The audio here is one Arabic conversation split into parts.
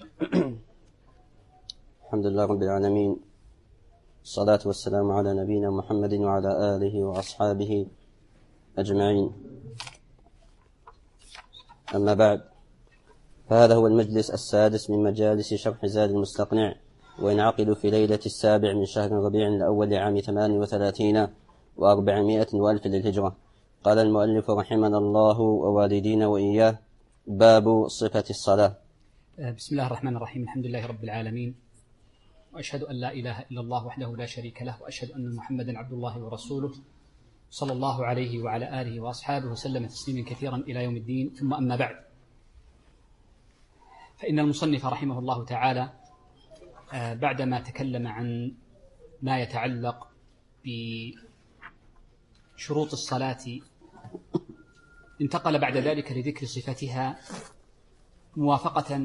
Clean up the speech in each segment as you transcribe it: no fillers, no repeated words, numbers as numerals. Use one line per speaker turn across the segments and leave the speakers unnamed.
الحمد لله رب العالمين، الصلاة والسلام على نبينا محمد وعلى آله وأصحابه أجمعين. أما بعد، فهذا هو المجلس السادس من مجالس شرح زاد المستقنع، وينعقد في ليلة 7 من شهر ربيع الأول عام 38 و400 وألف للهجرة. قال المؤلف رحمنا الله ووالدينا وإياه: باب صفة الصلاة.
بسم الله الرحمن الرحيم. الحمد لله رب العالمين، وأشهد أن لا إله إلا الله وحده لا شريك له، وأشهد أن محمدا عبد الله ورسوله صلى الله عليه وعلى آله وأصحابه وسلم تسليما كثيرا إلى يوم الدين. ثم أما بعد، فإن المصنف رحمه الله تعالى بعدما تكلم عن ما يتعلق بشروط الصلاة انتقل بعد ذلك لذكر صفتها، موافقة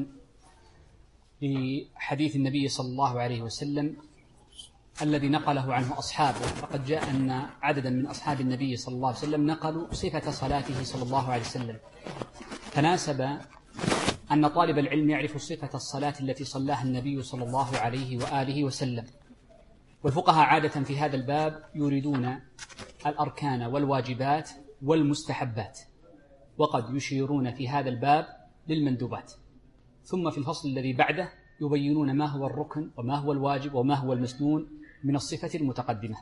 لحديث النبي صلى الله عليه وسلم الذي نقله عنه أصحابه. فقد جاء أن عددا من أصحاب النبي صلى الله عليه وسلم نقلوا صفة صلاته صلى الله عليه وسلم، فناسب أن طالب العلم يعرف صفة الصلاة التي صلاها النبي صلى الله عليه وآله وسلم. والفقهاء عادة في هذا الباب يريدون الأركان والواجبات والمستحبات، وقد يشيرون في هذا الباب للمندوبات، ثم في الفصل الذي بعده يبينون ما هو الركن وما هو الواجب وما هو المسنون من الصفة المتقدمة.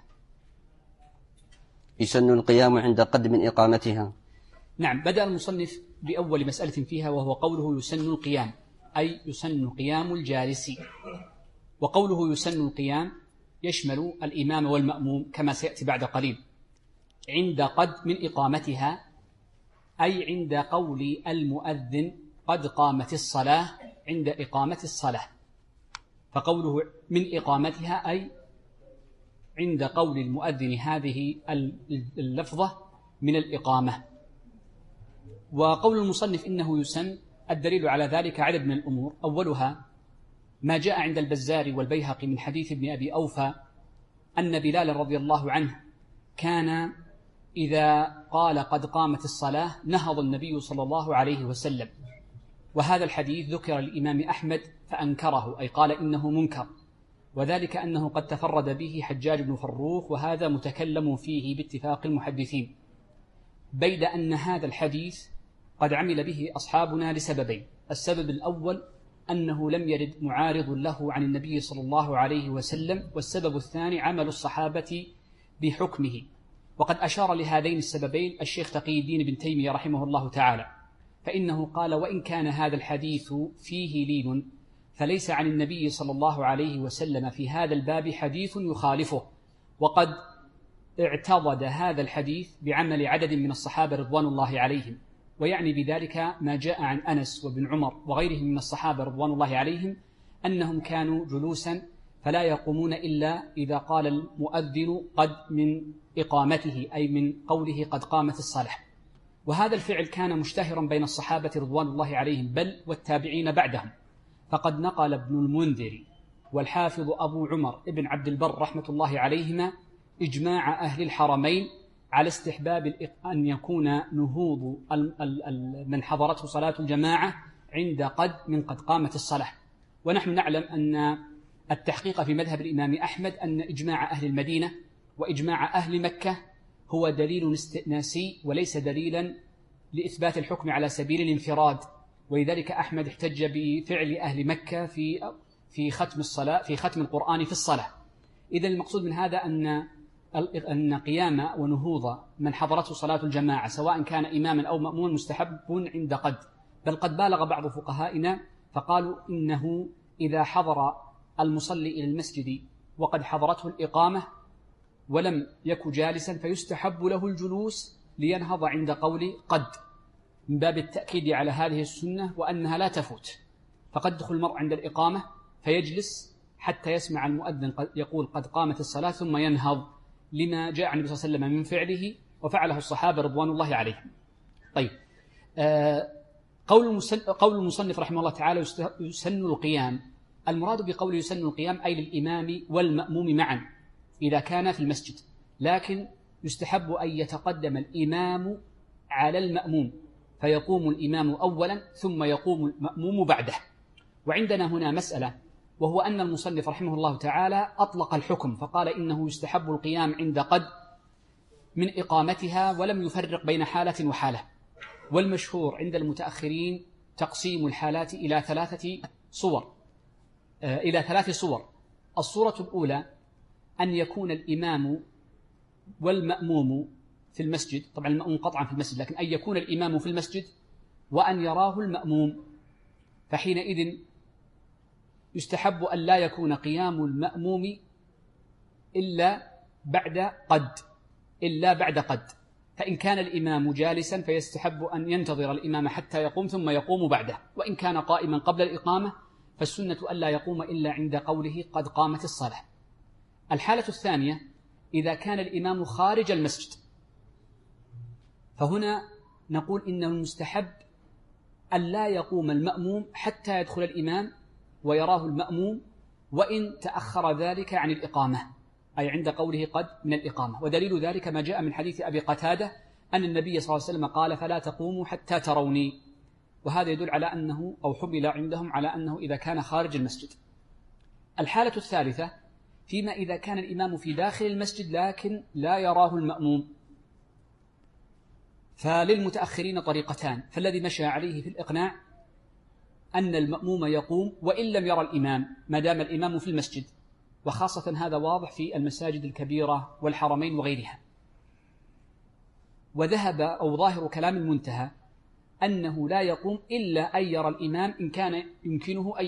يسن القيام عند قد من إقامتها.
نعم، بدأ المصنف بأول مسألة فيها، وهو قوله يسن القيام، أي يسن قيام الجالس. وقوله يسن القيام يشمل الإمام والمأموم كما سيأتي بعد قليل. عند قد من إقامتها أي عند قول المؤذن قد قامت الصلاة، عند إقامة الصلاة. فقوله من إقامتها أي عند قول المؤذن هذه اللفظة من الإقامة. وقول المصنف إنه يسن، الدليل على ذلك عدد من الأمور. أولها ما جاء عند البزار والبيهقي من حديث ابن أبي أوفى أن بلال رضي الله عنه كان إذا قال قد قامت الصلاة نهض النبي صلى الله عليه وسلم. وهذا الحديث ذكر الإمام أحمد فأنكره، أي قال إنه منكر، وذلك أنه قد تفرد به حجاج بن فروخ، وهذا متكلم فيه باتفاق المحدثين، بيد أن هذا الحديث قد عمل به أصحابنا لسببين. السبب الأول أنه لم يرد معارض له عن النبي صلى الله عليه وسلم، والسبب الثاني عمل الصحابة بحكمه. وقد أشار لهذين السببين الشيخ تقي الدين بن تيمية رحمه الله تعالى، فإنه قال: وإن كان هذا الحديث فيه لين فليس عن النبي صلى الله عليه وسلم في هذا الباب حديث يخالفه، وقد اعتضد هذا الحديث بعمل عدد من الصحابة رضوان الله عليهم، ويعني بذلك ما جاء عن أنس وابن عمر وغيرهم من الصحابة رضوان الله عليهم أنهم كانوا جلوسا فلا يقومون إلا إذا قال المؤذن قد من إقامته، أي من قوله قد قامت الصلاة. وهذا الفعل كان مشتهرا بين الصحابة رضوان الله عليهم بل والتابعين بعدهم. فقد نقل ابن المنذر والحافظ أبو عمر ابن عبد البر رحمة الله عليهما إجماع أهل الحرمين على استحباب أن يكون نهوض من حضرته صلاة الجماعة عند قد من قد قامت الصلاة. ونحن نعلم أن التحقيق في مذهب الإمام أحمد أن إجماع أهل المدينة وإجماع أهل مكة هو دليل استئناسي وليس دليلا لإثبات الحكم على سبيل الانفراد، ولذلك أحمد احتج بفعل أهل مكة في ختم الصلاة، في ختم القرآن في الصلاة. إذن المقصود من هذا أن قيام ونهوض من حضرته صلاة الجماعة سواء كان إماما أو مأمون مستحب عند قد، بل قد بالغ بعض فقهائنا فقالوا إنه إذا حضر المصلي إلى المسجد وقد حضرته الإقامة ولم يك جالسا فيستحب له الجلوس لينهض عند قول قد، من باب التأكيد على هذه السنة وأنها لا تفوت. فقد دخل المرء عند الإقامة فيجلس حتى يسمع المؤذن يقول قد قامت الصلاة ثم ينهض، لما جاء عن النبي صلى الله عليه وسلم من فعله وفعله الصحابة رضوان الله عليهم. طيب، قول المصنف رحمه الله تعالى يسن القيام، المراد بقول يسن القيام أي للإمام والمأموم معا إذا كان في المسجد، لكن يستحب أن يتقدم الإمام على المأموم فيقوم الإمام أولا ثم يقوم المأموم بعده. وعندنا هنا مسألة، وهو أن المصنف رحمه الله تعالى أطلق الحكم فقال إنه يستحب القيام عند قد من إقامتها، ولم يفرق بين حالة وحالة. والمشهور عند المتأخرين تقسيم الحالات إلى ثلاث صور. الصورة الأولى أن يكون الإمام والمأموم في المسجد، طبعا المأموم قطعا في المسجد، لكن أن يكون الإمام في المسجد وأن يراه المأموم، فحينئذ يستحب أن لا يكون قيام المأموم إلا بعد قد، فإن كان الإمام جالسا فيستحب أن ينتظر الإمام حتى يقوم ثم يقوم بعده، وإن كان قائما قبل الإقامة فالسنة ألا يقوم إلا عند قوله قد قامت الصلاة. الحالة الثانية إذا كان الإمام خارج المسجد، فهنا نقول إنه المستحب أن لا يقوم المأموم حتى يدخل الإمام ويراه المأموم، وإن تأخر ذلك عن الإقامة، أي عند قوله قد من الإقامة. ودليل ذلك ما جاء من حديث أبي قتادة أن النبي صلى الله عليه وسلم قال فلا تقوموا حتى تروني، وهذا يدل على أنه أو حمل عندهم على أنه إذا كان خارج المسجد. الحالة الثالثة فيما إذا كان الإمام في داخل المسجد لكن لا يراه المأموم، فللمتأخرين طريقتان، فالذي مشى عليه في الإقناع أن المأموم يقوم وإن لم يرى الإمام ما دام الإمام في المسجد، وخاصة هذا واضح في المساجد الكبيرة والحرمين وغيرها. وذهب أو ظاهر كلام المنتهى أنه لا يقوم إلا أن يرى الإمام إن كان يمكنه أن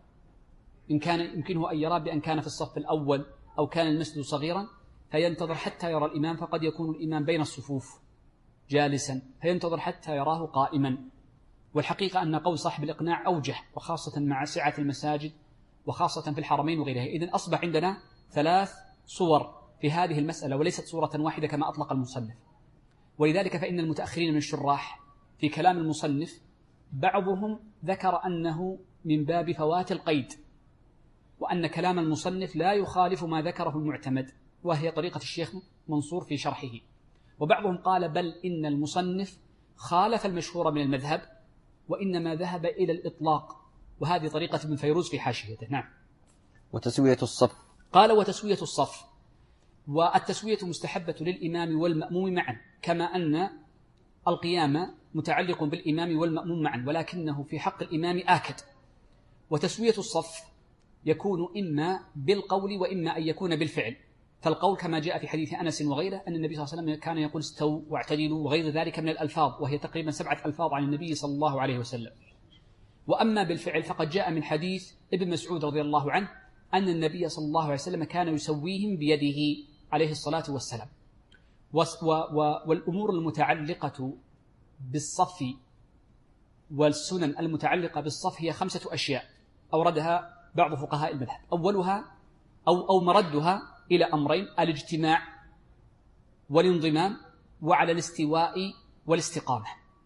يراه، بأن كان في الصف الأول أو كان المسجد صغيرا فينتظر حتى يرى الإمام، فقد يكون الإمام بين الصفوف جالسا فينتظر حتى يراه قائما. والحقيقة أن قول صاحب الإقناع أوجه، وخاصة مع سعة المساجد وخاصة في الحرمين وغيرها. إذن أصبح عندنا 3 صور في هذه المسألة وليست صورة واحدة كما أطلق المصنف. ولذلك فإن المتأخرين من الشراح في كلام المصنف بعضهم ذكر أنه من باب فوات القيد، وأن كلام المصنف لا يخالف ما ذكره المعتمد، وهي طريقة الشيخ منصور في شرحه. وبعضهم قال بل إن المصنف خالف المشهور من المذهب وإنما ذهب إلى الإطلاق، وهذه طريقة ابن فيروز في حاشيته. نعم.
وتسوية الصف،
قال وتسوية الصف، والتسوية مستحبة للإمام والمأموم معا، كما أن القيام متعلق بالإمام والمأموم معا، ولكنه في حق الإمام آكد. وتسوية الصف يكون إما بالقول وإما أن يكون بالفعل. فالقول كما جاء في حديث أنس وغيره أن النبي صلى الله عليه وسلم كان يقول استووا واعتدلوا وغير ذلك من الألفاظ، وهي تقريبا 7 ألفاظ عن النبي صلى الله عليه وسلم. وأما بالفعل فقد جاء من حديث ابن مسعود رضي الله عنه أن النبي صلى الله عليه وسلم كان يسويهم بيده عليه الصلاة والسلام. والأمور المتعلقة بالصف والسنن المتعلقة بالصف هي 5 أشياء أوردها بعض فقهاء المذهب. أولها أو مردها إلى أمرين: الاجتماع والانضمام، وعلى الاستواء والاستقامة.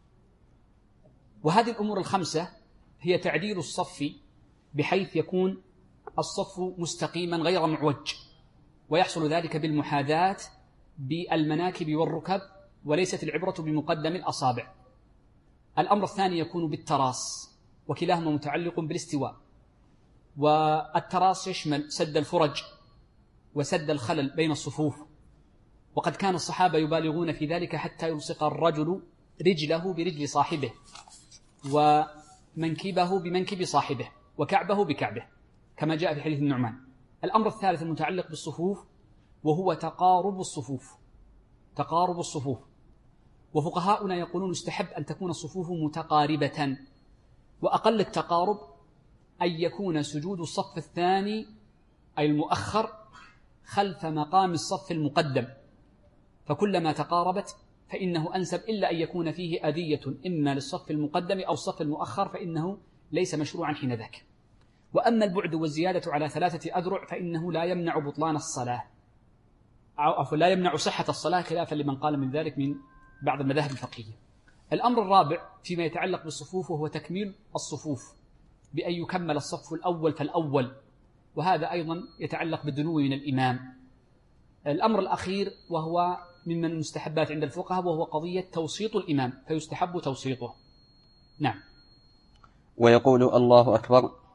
وهذه الأمور ال5 هي تعديل الصف بحيث يكون الصف مستقيما غير معوج، ويحصل ذلك بالمحاذاة بالمناكب والركب، وليست العبرة بمقدم الأصابع. الأمر الثاني يكون بالتراص، وكلاهما متعلق بالاستواء. والتراص يشمل سد الفرج وسد الخلل بين الصفوف، وقد كان الصحابة يبالغون في ذلك حتى يلصق الرجل رجله برجل صاحبه، ومنكبه بمنكب صاحبه، وكعبه بكعبه، كما جاء في حديث النعمان. الأمر الثالث المتعلق بالصفوف وهو تقارب الصفوف. وفقهاؤنا يقولون يستحب أن تكون الصفوف متقاربة، وأقل التقارب أن يكون سجود الصف الثاني أي المؤخر خلف مقام الصف المقدم، فكلما تقاربت فإنه أنسب، إلا أن يكون فيه أذية إما للصف المقدم أو الصف المؤخر فإنه ليس مشروعا حين ذاك. وأما البعد والزيادة على 3 أذرع فإنه لا يمنع بطلان الصلاة، أو لا يمنع صحة الصلاة، خلافا لمن قال من ذلك من بعض المذاهب الفقهية. الأمر الرابع فيما يتعلق بالصفوف وهو تكميل الصفوف، بأن يكمل الصف الأول فالأول، وهذا أيضا يتعلق بالدنو من الإمام. الأمر الأخير وهو من المستحبات عند الفقهاء وهو قضية توسيط الإمام، فيستحب توسيطه. نعم.
ويقول الله أكبر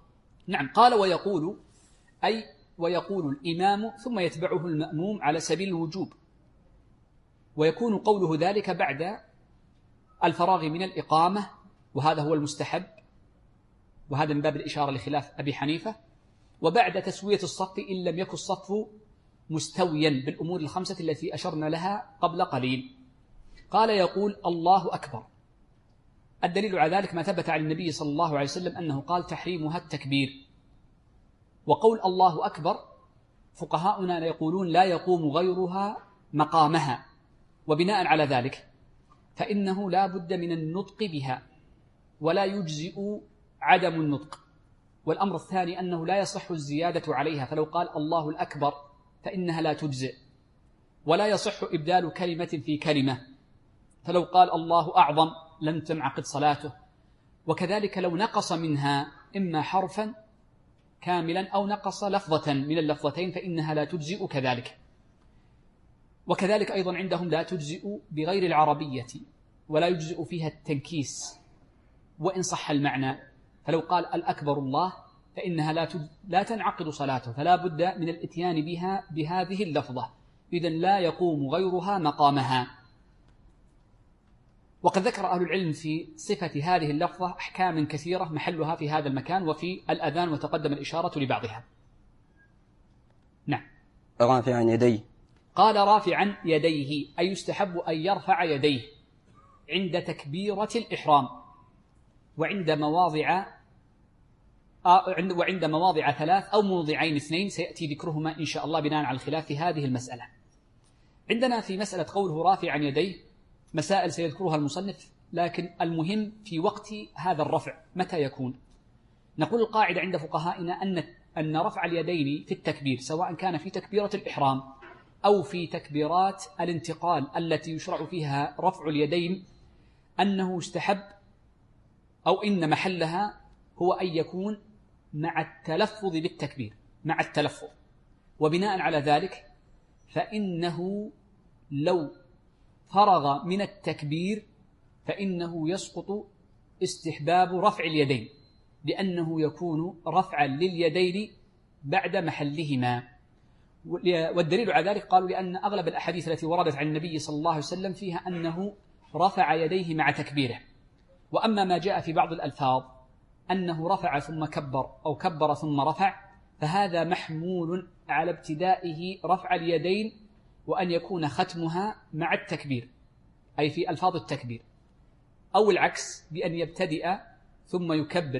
نعم. قال ويقول، أي ويقول الإمام ثم يتبعه المأموم على سبيل الوجوب، ويكون قوله ذلك بعد الفراغ من الإقامة، وهذا هو المستحب، وهذا من باب الإشارة لخلاف أبي حنيفة، وبعد تسوية الصف إن لم يكن الصف مستويا بالأمور الخمسة التي أشرنا لها قبل قليل. قال يقول الله أكبر. الدليل على ذلك ما ثبت عن النبي صلى الله عليه وسلم أنه قال تحريمها التكبير. وقول الله أكبر فقهاؤنا يقولون لا يقوم غيرها مقامها، وبناء على ذلك فإنه لا بد من النطق بها ولا يجزئ عدم النطق. والأمر الثاني أنه لا يصح الزيادة عليها، فلو قال الله الأكبر فإنها لا تجزئ، ولا يصح إبدال كلمة في كلمة، فلو قال الله أعظم لم تنعقد صلاته. وكذلك لو نقص منها إما حرفا كاملا أو نقص لفظة من اللفظتين فإنها لا تجزئ كذلك. وكذلك أيضا عندهم لا تجزئ بغير العربية، ولا يجزئ فيها التنكيس وإن صح المعنى، فلو قال الأكبر الله فإنها لا تنعقد صلاته، فلا بد من الاتيان بها بهذه اللفظة، إذن لا يقوم غيرها مقامها. وقد ذكر أهل العلم في صفة هذه اللفظة أحكام كثيرة محلها في هذا المكان وفي الأذان، وتقدم الإشارة لبعضها. نعم.
رافعا يديه.
قال رافعا يديه، أي يستحب أن يرفع يديه عند تكبيرة الإحرام وعند مواضع 3 أو موضعين 2 سيأتي ذكرهما إن شاء الله بناء على الخلاف في هذه المسألة. عندنا في مسألة قوله رافعا يديه مسائل سيذكرها المصنف، لكن المهم في وقت هذا الرفع متى يكون. نقول القاعدة عند فقهائنا أن رفع اليدين في التكبير سواء كان في تكبيرة الإحرام أو في تكبيرات الانتقال التي يشرع فيها رفع اليدين أنه يستحب، أو إن محلها هو أن يكون مع التلفظ بالتكبير، مع التلفظ. وبناء على ذلك فإنه لو فرغ من التكبير فإنه يسقط استحباب رفع اليدين، لأنه يكون رفعا لليدين بعد محلهما. والدليل على ذلك قالوا لأن أغلب الأحاديث التي وردت عن النبي صلى الله عليه وسلم فيها أنه رفع يديه مع تكبيره. وأما ما جاء في بعض الألفاظ أنه رفع ثم كبر أو كبر ثم رفع، فهذا محمول على ابتدائه رفع اليدين وأن يكون ختمها مع التكبير، أي في ألفاظ التكبير، أو العكس بأن يبتدئ ثم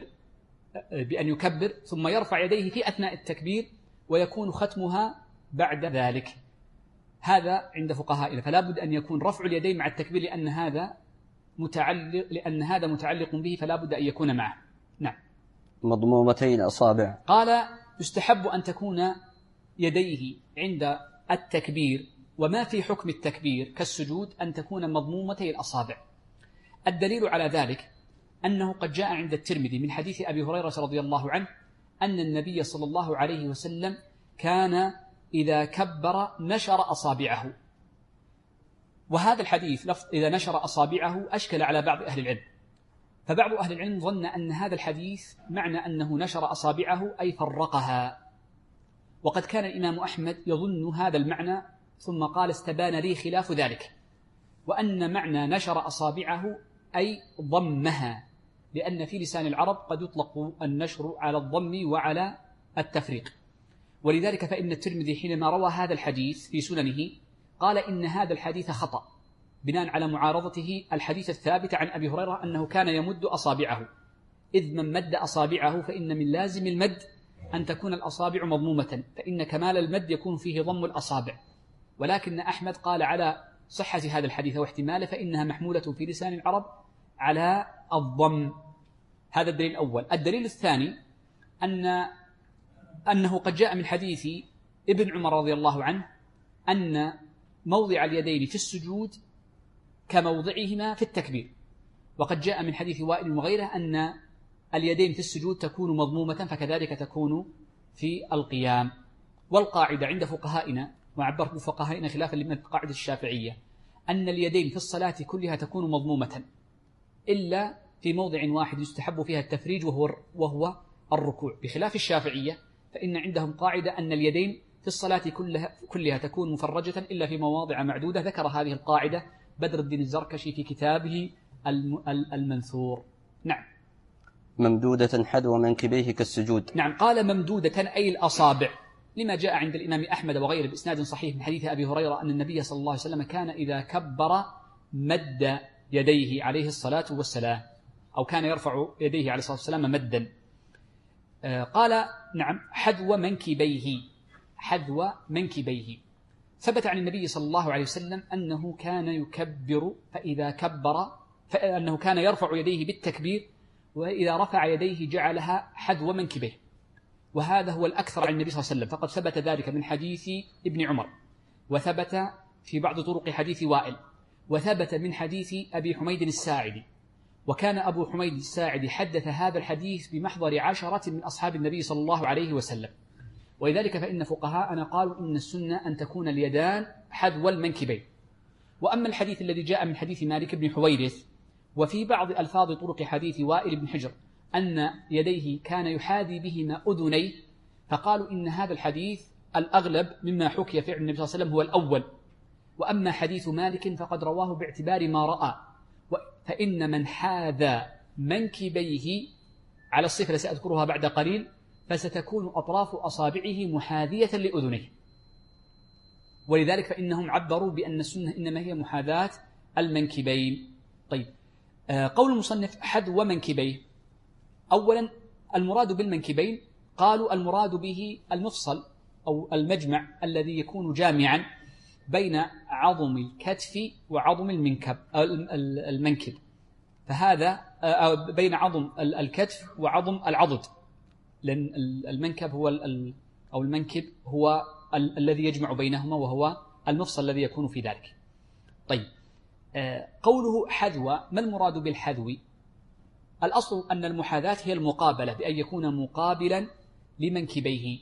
يكبر ثم يرفع يديه في أثناء التكبير ويكون ختمها بعد ذلك. هذا عند فقهائنا، فلا بد أن يكون رفع اليدين مع التكبير لأن هذا متعلق به، فلا بد أن يكون معه. نعم.
مضمومتين أصابع.
قال يستحب أن تكون يديه عند التكبير وما في حكم التكبير كالسجود أن تكون مضمومتي الأصابع. الدليل على ذلك أنه قد جاء عند الترمذي من حديث أبي هريرة رضي الله عنه أن النبي صلى الله عليه وسلم كان إذا كبر نشر أصابعه. وهذا الحديث لفظ إذا نشر أصابعه أشكل على بعض أهل العلم، فبعض أهل العلم ظن أن هذا الحديث معنى أنه نشر أصابعه أي فرقها، وقد كان الإمام أحمد يظن هذا المعنى ثم قال استبان لي خلاف ذلك، وأن معنى نشر أصابعه أي ضمها، لأن في لسان العرب قد يطلق النشر على الضم وعلى التفريق. ولذلك فإن الترمذي حينما روى هذا الحديث في سننه قال إن هذا الحديث خطأ بناء على معارضته الحديث الثابت عن أبي هريرة أنه كان يمد أصابعه، إذ من مد أصابعه فإن من لازم المد أن تكون الأصابع مضمومة، فإن كمال المد يكون فيه ضم الأصابع. ولكن أحمد قال على صحة هذا الحديث واحتماله فإنها محمولة في لسان العرب على الضم. هذا الدليل الأول. الدليل الثاني أنه قد جاء من حديث ابن عمر رضي الله عنه أن موضع اليدين في السجود كموضعهما في التكبير، وقد جاء من حديث وائل وغيره أن اليدين في السجود تكون مضمومة فكذلك تكون في القيام. والقاعدة عند فقهائنا، وعبرت بفقهائنا خلافا للقاعدة الشافعية، أن اليدين في الصلاة كلها تكون مضمومة إلا في موضع واحد يستحب فيها التفريج وهو الركوع، بخلاف الشافعية فإن عندهم قاعدة أن اليدين في الصلاة كلها تكون مفرجة إلا في مواضع معدودة. ذكر هذه القاعدة بدر الدين الزركشي في كتابه المنثور. نعم.
ممدودة حذو منكبيه كالسجود.
نعم، قال ممدودة أي الأصابع، لما جاء عند الإمام أحمد وغيره بإسناد صحيح من حديث أبي هريرة أن النبي صلى الله عليه وسلم كان إذا كبر مد يديه عليه الصلاة والسلام، أو كان يرفع يديه عليه الصلاة والسلام مدا. قال نعم حذو منكبيه، حذو منكبيه. ثبت عن النبي صلى الله عليه وسلم أنه كان يكبر فإذا كبر، فأنه كان يرفع يديه بالتكبير، وإذا رفع يديه جعلها حذو منكبيه، وهذا هو الأكثر عن النبي صلى الله عليه وسلم، فقد ثبت ذلك من حديث ابن عمر، وثبت في بعض طرق حديث وائل، وثبت من حديث أبي حميد الساعدي. وكان أبو حميد الساعدي حدث هذا الحديث بمحضر 10 من أصحاب النبي صلى الله عليه وسلم، ولذلك فإن فقهاءنا قالوا إن السنة أن تكون اليدان حذو المنكبين. وأما الحديث الذي جاء من حديث مالك بن حويرث، وفي بعض ألفاظ طرق حديث وائل بن حجر أن يديه كان يحاذي بهما أذنيه، فقالوا إن هذا الحديث الأغلب مما حكي فعل النبي صلى الله عليه وسلم هو الأول. وأما حديث مالك فقد رواه باعتبار ما رأى، فإن من حاذى منكبيه على الصفة التي سأذكرها بعد قليل فستكون أطراف أصابعه محاذية لأذنيه، ولذلك فإنهم عبروا بأن السنة إنما هي محاذاة المنكبين. طيب، قول المصنف حذو منكبيه، أولا المراد بالمنكبين قالوا المراد به المفصل أو المجمع الذي يكون جامعا بين عظم الكتف وعظم المنكب، فهذا بين عظم الكتف وعظم العضد، لأن المنكب هو أو المنكب هو الذي يجمع بينهما، وهو المفصل الذي يكون في ذلك. طيب، قوله حذو، ما المراد بالحذو؟ الأصل أن المحاذاة هي المقابلة، بأن يكون مقابلا لمنكبيه،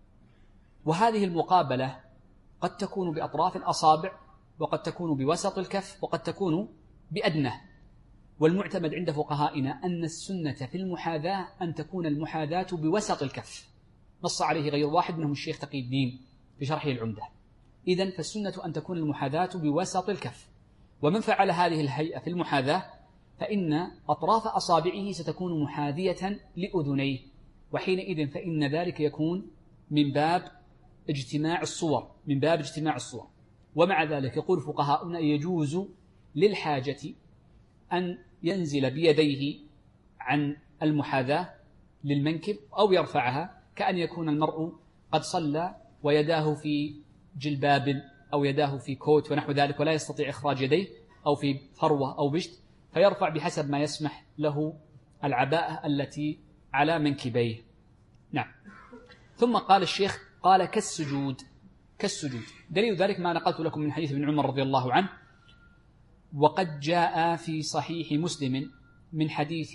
وهذه المقابلة قد تكون بأطراف الأصابع، وقد تكون بوسط الكف، وقد تكون بأدناه. والمعتمد عند فقهائنا أن السنة في المحاذاة أن تكون المحاذاة بوسط الكف، نص عليه غير واحد منهم الشيخ تقي الدين في شرحه العمدة. إذن فالسنة أن تكون المحاذاة بوسط الكف، ومن فعل هذه الهيئة في المحاذاة فإن أطراف أصابعه ستكون محاذية لأذنيه، وحينئذ فإن ذلك يكون من باب اجتماع الصور، من باب اجتماع الصور. ومع ذلك يقول فقهاؤنا يجوز للحاجة أن ينزل بيديه عن المحاذاة للمنكب أو يرفعها، كأن يكون المرء قد صلى ويداه في جلباب أو يداه في كوت ونحو ذلك ولا يستطيع إخراج يديه، أو في فروة أو بشت، فيرفع بحسب ما يسمح له العباءة التي على منكبيه. نعم. ثم قال الشيخ قال كالسجود. كالسجود دليل ذلك ما نقلت لكم من حديث ابن عمر رضي الله عنه، وقد جاء في صحيح مسلم من حديث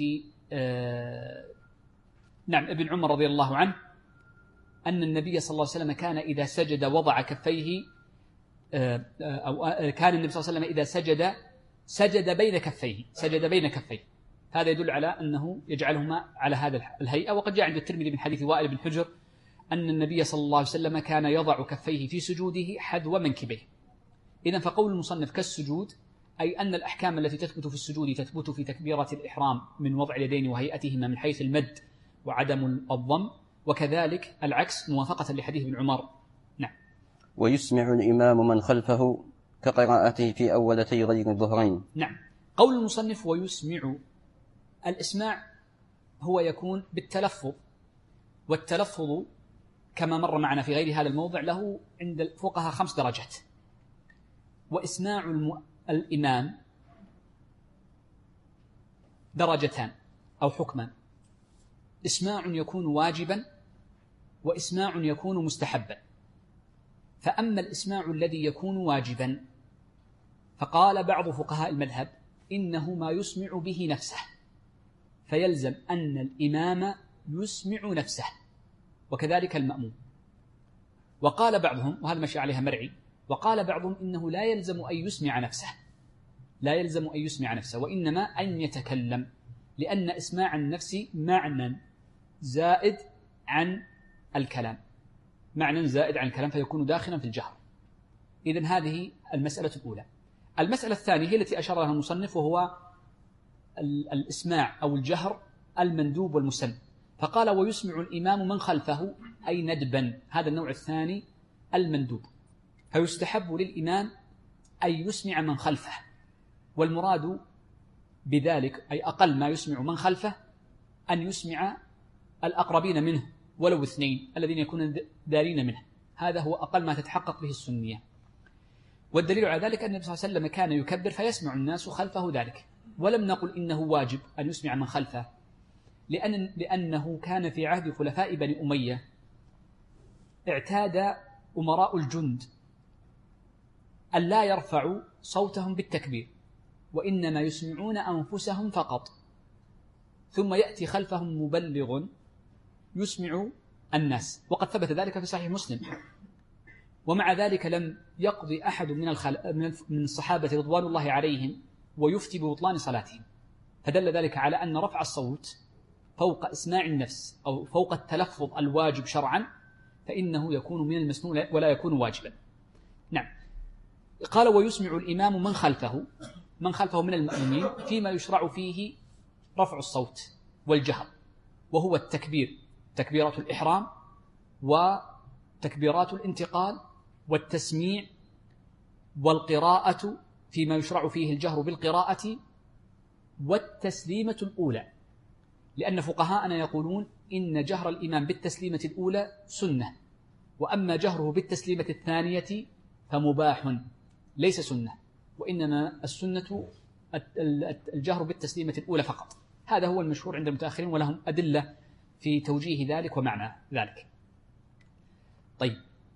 ابن عمر رضي الله عنه أن النبي صلى الله عليه وسلم كان إذا سجد وضع كفيه، أو كان النبي صلى الله عليه وسلم إذا سجد بين كفيه، سجد بين كفيه. هذا يدل على أنه يجعلهما على هذا الهيئة. وقد جاء عند الترمذي من حديث وائل بن حجر أن النبي صلى الله عليه وسلم كان يضع كفيه في سجوده حذو منكبيه. إذن فقول المصنف كالسجود أي أن الأحكام التي تثبت في السجود تثبت في تكبيرة الإحرام من وضع اليدين وهيئتهما من حيث المد وعدم الضم، وكذلك العكس موافقة لحديث ابن عمر. نعم.
ويسمع الإمام من خلفه كقراءته في أولتي غير الظهرين.
نعم. قول المصنف ويسمع، الإسماع هو يكون بالتلفظ، والتلفظ كما مر معنا في غير هذا الموضع له عند الفقهاء 5 درجات. وإسماع الإمام درجتان أو حكمان: إسماع يكون واجبا، وإسماع يكون مستحبا. فأما الإسماع الذي يكون واجبا فقال بعض فقهاء المذهب إنه ما يسمع به نفسه، فيلزم أن الإمام يسمع نفسه وكذلك المأموم. وقال بعضهم، وهذا مشي عليها مرعي، وقال بعضهم إنه لا يلزم أن يسمع نفسه، لا يلزم أن يسمع نفسه، وإنما أن يتكلم، لأن إسماع النفس معنى زائد عن الكلام، معنى زائد عن الكلام فيكون داخلا في الجهر. إذن هذه المسألة الأولى. المسألة الثانية هي التي أشار لها المصنف، وهو الإسماع أو الجهر المندوب والمسن. فقال ويسمع الإمام من خلفه أي ندبا، هذا النوع الثاني المندوب. فيستحب للإمام أن يسمع من خلفه، والمراد بذلك أي أقل ما يسمع من خلفه أن يسمع الأقربين منه ولو اثنين الذين يكونون دارين منه، هذا هو أقل ما تتحقق به السنية. والدليل على ذلك أن النبي صلى الله عليه وسلم كان يكبر فيسمع الناس خلفه ذلك، ولم نقل إنه واجب أن يسمع من خلفه، لأنه كان في عهد خلفاء بني أمية اعتاد أمراء الجند أن لا يرفعوا صوتهم بالتكبير، وإنما يسمعون أنفسهم فقط، ثم يأتي خلفهم مبلغ يسمع الناس، وقد ثبت ذلك في صحيح مسلم. ومع ذلك لم يقضي أحد من الصحابة رضوان الله عليهم ويفتي ببطلان صلاتهم، فدل ذلك على أن رفع الصوت فوق إسماع النفس أو فوق التلفظ الواجب شرعا فإنه يكون من المسنون ولا يكون واجبا. نعم. قال ويسمع الإمام من خلفه من المأمومين فيما يشرع فيه رفع الصوت والجهر، وهو التكبير، تكبيرات الإحرام وتكبيرات الانتقال والتسميع والقراءة فيما يشرع فيه الجهر بالقراءة والتسليمة الأولى، لأن فقهاءنا يقولون إن جهر الإمام بالتسليمة الأولى سنة، وأما جهره بالتسليمة الثانية فمباح ليس سنة، وإنما السنة الجهر بالتسليمة الأولى فقط. هذا هو المشهور عند المتأخرين، ولهم أدلة في توجيه ذلك ومعنى ذلك. طيب.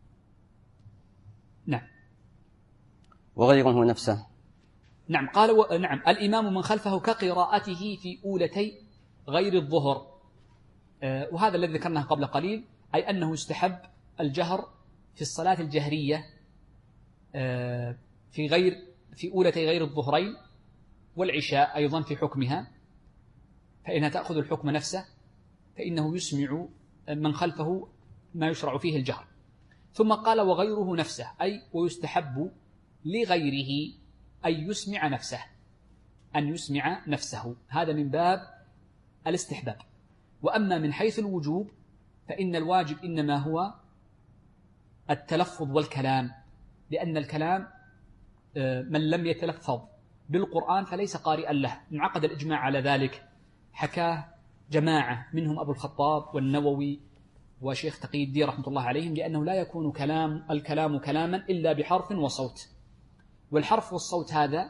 نعم.
وغيره نفسه.
نعم. قال نعم الإمام من خلفه كقراءته في أولتي غير الظهر، وهذا الذي ذكرناه قبل قليل، أي أنه يستحب الجهر في الصلاة الجهرية في أولتي غير الظهرين والعشاء أيضا في حكمها، فإنها تأخذ الحكم نفسه، فإنه يسمع من خلفه ما يشرع فيه الجهر. ثم قال وغيره نفسه، أي ويستحب لغيره أن يسمع نفسه، هذا من باب الاستحباب. وأما من حيث الوجوب فإن الواجب إنما هو التلفظ والكلام، لأن الكلام من لم يتلفظ بالقرآن فليس قارئا له، انعقد الإجماع على ذلك، حكاه جماعة منهم أبو الخطاب والنووي وشيخ تقي الدين رحمة الله عليهم، لأنه لا يكون الكلام كلاما إلا بحرف وصوت، والحرف والصوت هذا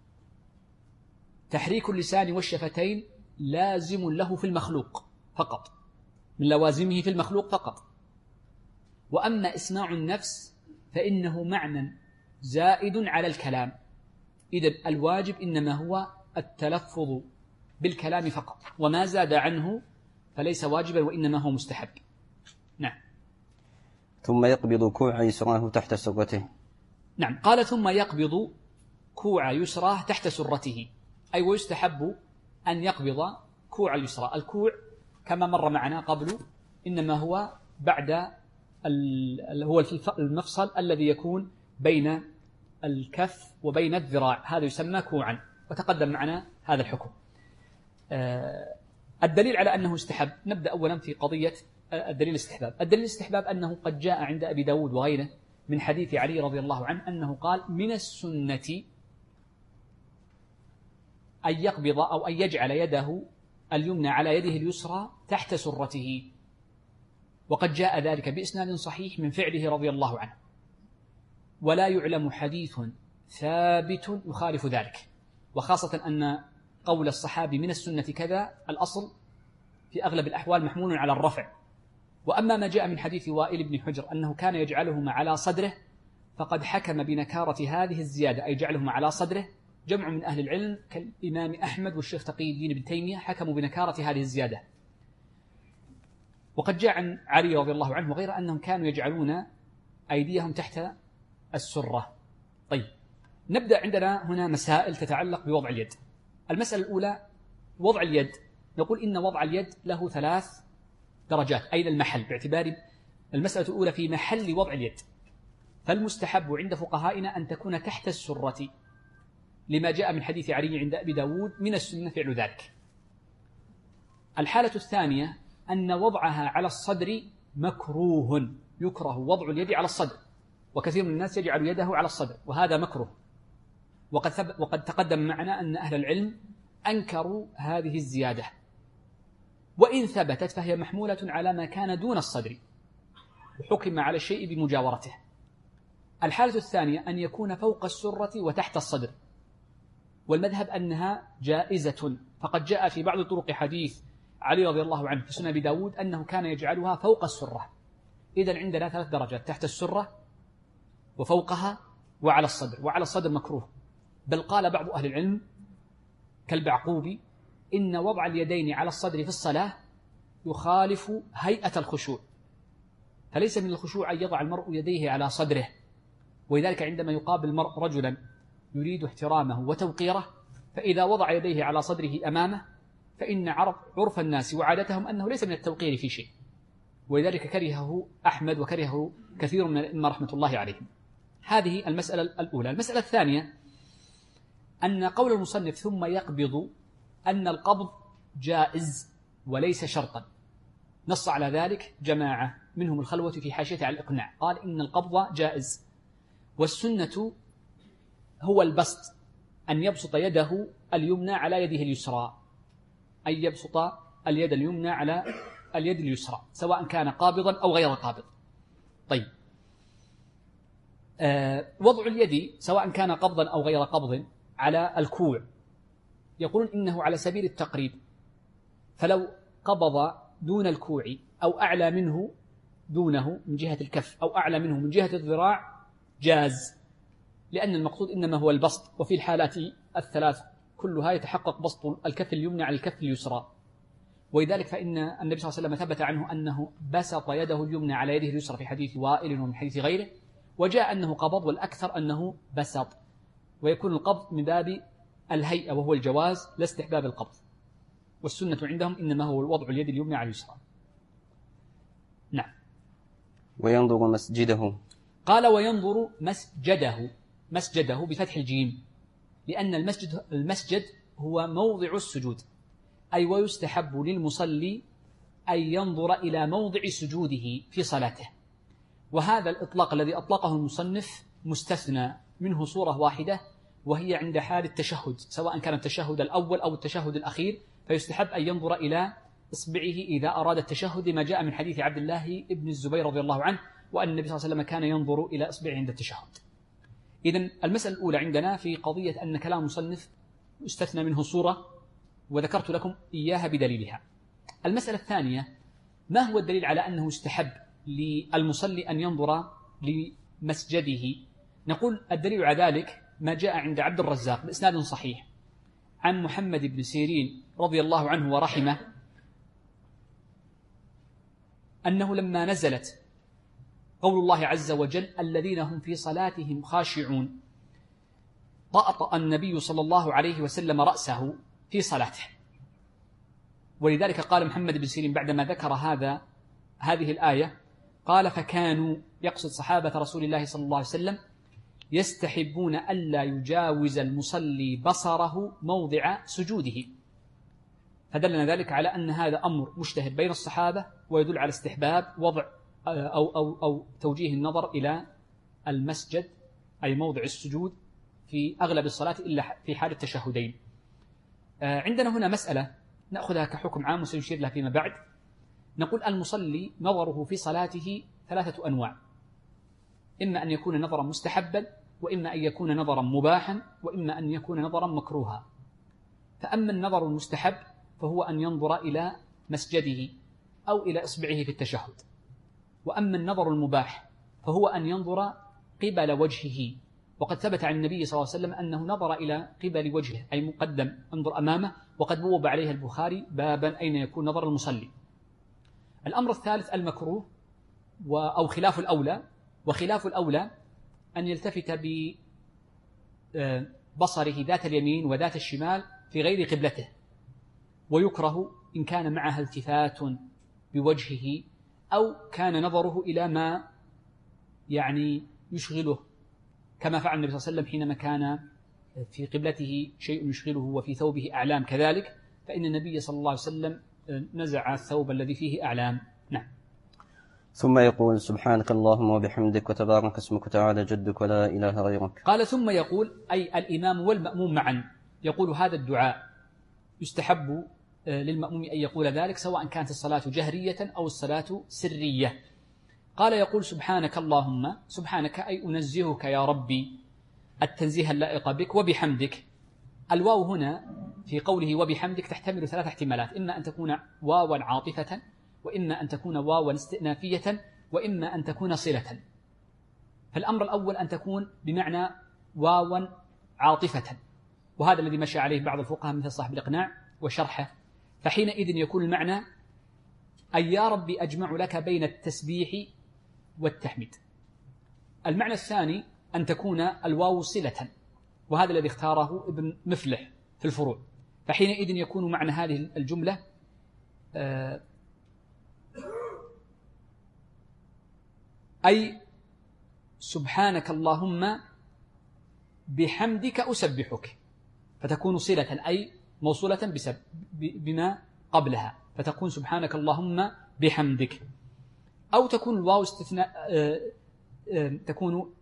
تحريك اللسان والشفتين لازم له في المخلوق فقط، من لوازمه في المخلوق فقط. وأما إسماع النفس فإنه معنى زائد على الكلام، إذن الواجب إنما هو التلفظ بالكلام فقط، وما زاد عنه فليس واجبا وإنما هو مستحب. نعم.
ثم يقبض كوع يسراه تحت سرته.
نعم. قال ثم يقبض كوع يسراه تحت سرته، أي ويستحب أن يقبض كوع اليسرى. الكوع كما مر معنا قبل إنما هو بعد هو المفصل الذي يكون بين الكف وبين الذراع، هذا يسمى كوعا، وتقدم معنا هذا الحكم. الدليل على أنه استحب، نبدأ أولا في قضية الدليل الاستحباب. الدليل الاستحباب أنه قد جاء عند أبي داود وغيره من حديث علي رضي الله عنه أنه قال من السنة أن يقبض أو أن يجعل يده اليمنى على يده اليسرى تحت سرته، وقد جاء ذلك بإسناد صحيح من فعله رضي الله عنه، ولا يعلم حديث ثابت يخالف ذلك، وخاصة أن قول الصحابي من السنة كذا الأصل في أغلب الأحوال محمول على الرفع. وأما ما جاء من حديث وائل بن حجر أنه كان يجعلهما على صدره فقد حكم بنكارة هذه الزيادة، أي جعلهما على صدره، جمع من أهل العلم كالإمام أحمد والشيخ تقي الدين بن تيمية حكموا بنكارة هذه الزيادة. وقد جاء عن علي رضي الله عنه وغيره أنهم كانوا يجعلون أيديهم تحت السرة. طيب، نبدأ. عندنا هنا مسائل تتعلق بوضع اليد. المسألة الأولى وضع اليد. نقول إن وضع اليد له 3 درجات، أين المحل، باعتبار المسألة الأولى في محل وضع اليد. فالمستحب عند فقهائنا أن تكون تحت السرة، لما جاء من حديث علي عند أبي داود: من السنة فعل ذلك. الحالة الثانية أن وضعها على الصدر مكروه، يكره وضع اليد على الصدر، وكثير من الناس يجعل يده على الصدر، وهذا مكروه. وقد تقدم معنا أن أهل العلم أنكروا هذه الزيادة، وإن ثبتت فهي محمولة على ما كان دون الصدر، وحكم على الشيء بمجاورته. الحالة الثانية أن يكون فوق السرة وتحت الصدر، والمذهب أنها جائزة، فقد جاء في بعض طرق حديث علي رضي الله عنه في سنن أبي داود أنه كان يجعلها فوق السرة. إذن عندنا 3 درجات: تحت السرة، وفوقها، وعلى الصدر. وعلى الصدر مكروه، بل قال بعض أهل العلم كالبعقوبي إن وضع اليدين على الصدر في الصلاة يخالف هيئة الخشوع، فليس من الخشوع أن يضع المرء يديه على صدره، ولذلك عندما يقابل المرء رجلا يريد احترامه وتوقيره، فإذا وضع يديه على صدره أمامه فإن عرف الناس وعادتهم أنه ليس من التوقير في شيء، ولذلك كرهه أحمد وكرهه كثير من الأئمة رحمة الله عليهم. هذه المسألة الأولى. المسألة الثانية أن قول المصنف ثم يقبض أن القبض جائز وليس شرطا، نص على ذلك جماعة منهم الخلوة في حاشية على الإقناع، قال إن القبض جائز، والسنة هو البسط، أن يبسط يده اليمنى على يده اليسرى، أن يبسط اليد اليمنى على اليد اليسرى سواء كان قابضا أو غير قابض. طيب، وضع اليد سواء كان قبضا أو غير قبض على الكوع يقولون إنه على سبيل التقريب، فلو قبض دون الكوع أو أعلى منه دونه من جهة الكف أو أعلى منه من جهة الذراع جاز، لأن المقصود إنما هو البسط، وفي الحالات الثلاث كلها يتحقق بسط الكف اليمنى على الكف اليسرى. ولذلك فإن النبي صلى الله عليه وسلم ثبت عنه أنه بسط يده اليمنى على يده اليسرى في حديث وائل ومن حديث غيره، وجاء أنه قبض، والأكثر أنه بسط، ويكون القبض من باب الهيئة وهو الجواز لا استحباب القبض، والسنة عندهم إنما هو وضع اليد اليمنى على اليسرى. نعم.
وينظر مسجده،
قال وينظر مسجده بفتح الجيم، لأن المسجد هو موضع السجود، أي ويستحب للمصلي أن ينظر إلى موضع سجوده في صلاته. وهذا الإطلاق الذي أطلقه المصنف مستثنى منه صورة واحدة، وهي عند حال التشهد، سواء كان التشهد الأول أو التشهد الأخير، فيستحب أن ينظر إلى إصبعه إذا أراد التشهد، ما جاء من حديث عبد الله بن الزبير رضي الله عنه، وأن النبي صلى الله عليه وسلم كان ينظر إلى إصبعه عند التشهد. إذن المسألة الأولى عندنا في قضية أن كلام المصنف استثنى منه صورة، وذكرت لكم إياها بدليلها. المسألة الثانية: ما هو الدليل على أنه استحب للمصلي أن ينظر لمسجده؟ نقول الدليل على ذلك ما جاء عند عبد الرزاق بإسناد صحيح عن محمد بن سيرين رضي الله عنه ورحمه أنه لما نزلت قول الله عز وجل الذين هم في صلاتهم خاشعون، طأطأ النبي صلى الله عليه وسلم رأسه في صلاته، ولذلك قال محمد بن سيرين بعدما ذكر هذه الآية، قال فكانوا، يقصد صحابة رسول الله صلى الله عليه وسلم، يستحبون ألا يجاوز المصلي بصره موضع سجوده، فدلنا ذلك على أن هذا أمر مشتهر بين الصحابة، ويدل على استحباب وضع أو توجيه النظر إلى المسجد أي موضع السجود في أغلب الصلاة إلا في حال التشهدين. عندنا هنا مسألة نأخذها كحكم عام وسنشير لها فيما بعد. نقول المصلي نظره في صلاته 3 أنواع: إما أن يكون نظرا مستحبا، وإما أن يكون نظرا مباحا، وإما أن يكون نظرا مكروها. فأما النظر المستحب فهو أن ينظر إلى مسجده أو إلى إصبعه في التشهد، وأما النظر المباح فهو أن ينظر قبل وجهه، وقد ثبت عن النبي صلى الله عليه وسلم أنه نظر إلى قبل وجهه أي مقدم، انظر أمامه، وقد بوب عليه البخاري بابا أين يكون نظر المصلي. الأمر الثالث المكروه أو خلاف الأولى، وخلاف الأولى أن يلتفت ببصره ذات اليمين وذات الشمال في غير قبلته، ويكره إن كان معها التفات بوجهه أو كان نظره إلى ما يعني يشغله، كما فعل النبي صلى الله عليه وسلم حينما كان في قبلته شيء يشغله وفي ثوبه أعلام كذلك، فإن النبي صلى الله عليه وسلم نزع الثوب الذي فيه أعلام. نعم.
ثم يقول سبحانك اللهم وبحمدك وتبارك اسمك وتعالى جدك ولا إله غيرك.
قال ثم يقول أي الإمام والمأموم معا يقول هذا الدعاء، يستحب للمأموم أن يقول ذلك سواء كانت الصلاة جهرية أو الصلاة سرية. قال يقول سبحانك اللهم، سبحانك أي أنزهك يا ربي التنزيه اللائق بك وبحمدك. الواو هنا في قوله وبحمدك تحتمل ثلاث احتمالات، إما أن تكون واوا عاطفة، وإما أن تكون واوا استئنافية، وإما أن تكون صلة. فالأمر الأول أن تكون بمعنى واوا عاطفة، وهذا الذي مشى عليه بعض الفقهاء مثل صاحب الإقناع وشرحه، فحينئذ يكون المعنى أي يا ربي أجمع لك بين التسبيح والتحميد. المعنى الثاني أن تكون الواو صلة، وهذا الذي اختاره ابن مفلح في الفروع، فحينئذ يكون معنى هذه الجملة أي سبحانك اللهم بحمدك أسبحك، فتكون صلة أي موصولة بما قبلها، فتكون سبحانك اللهم بحمدك. أو تكون الواو تكون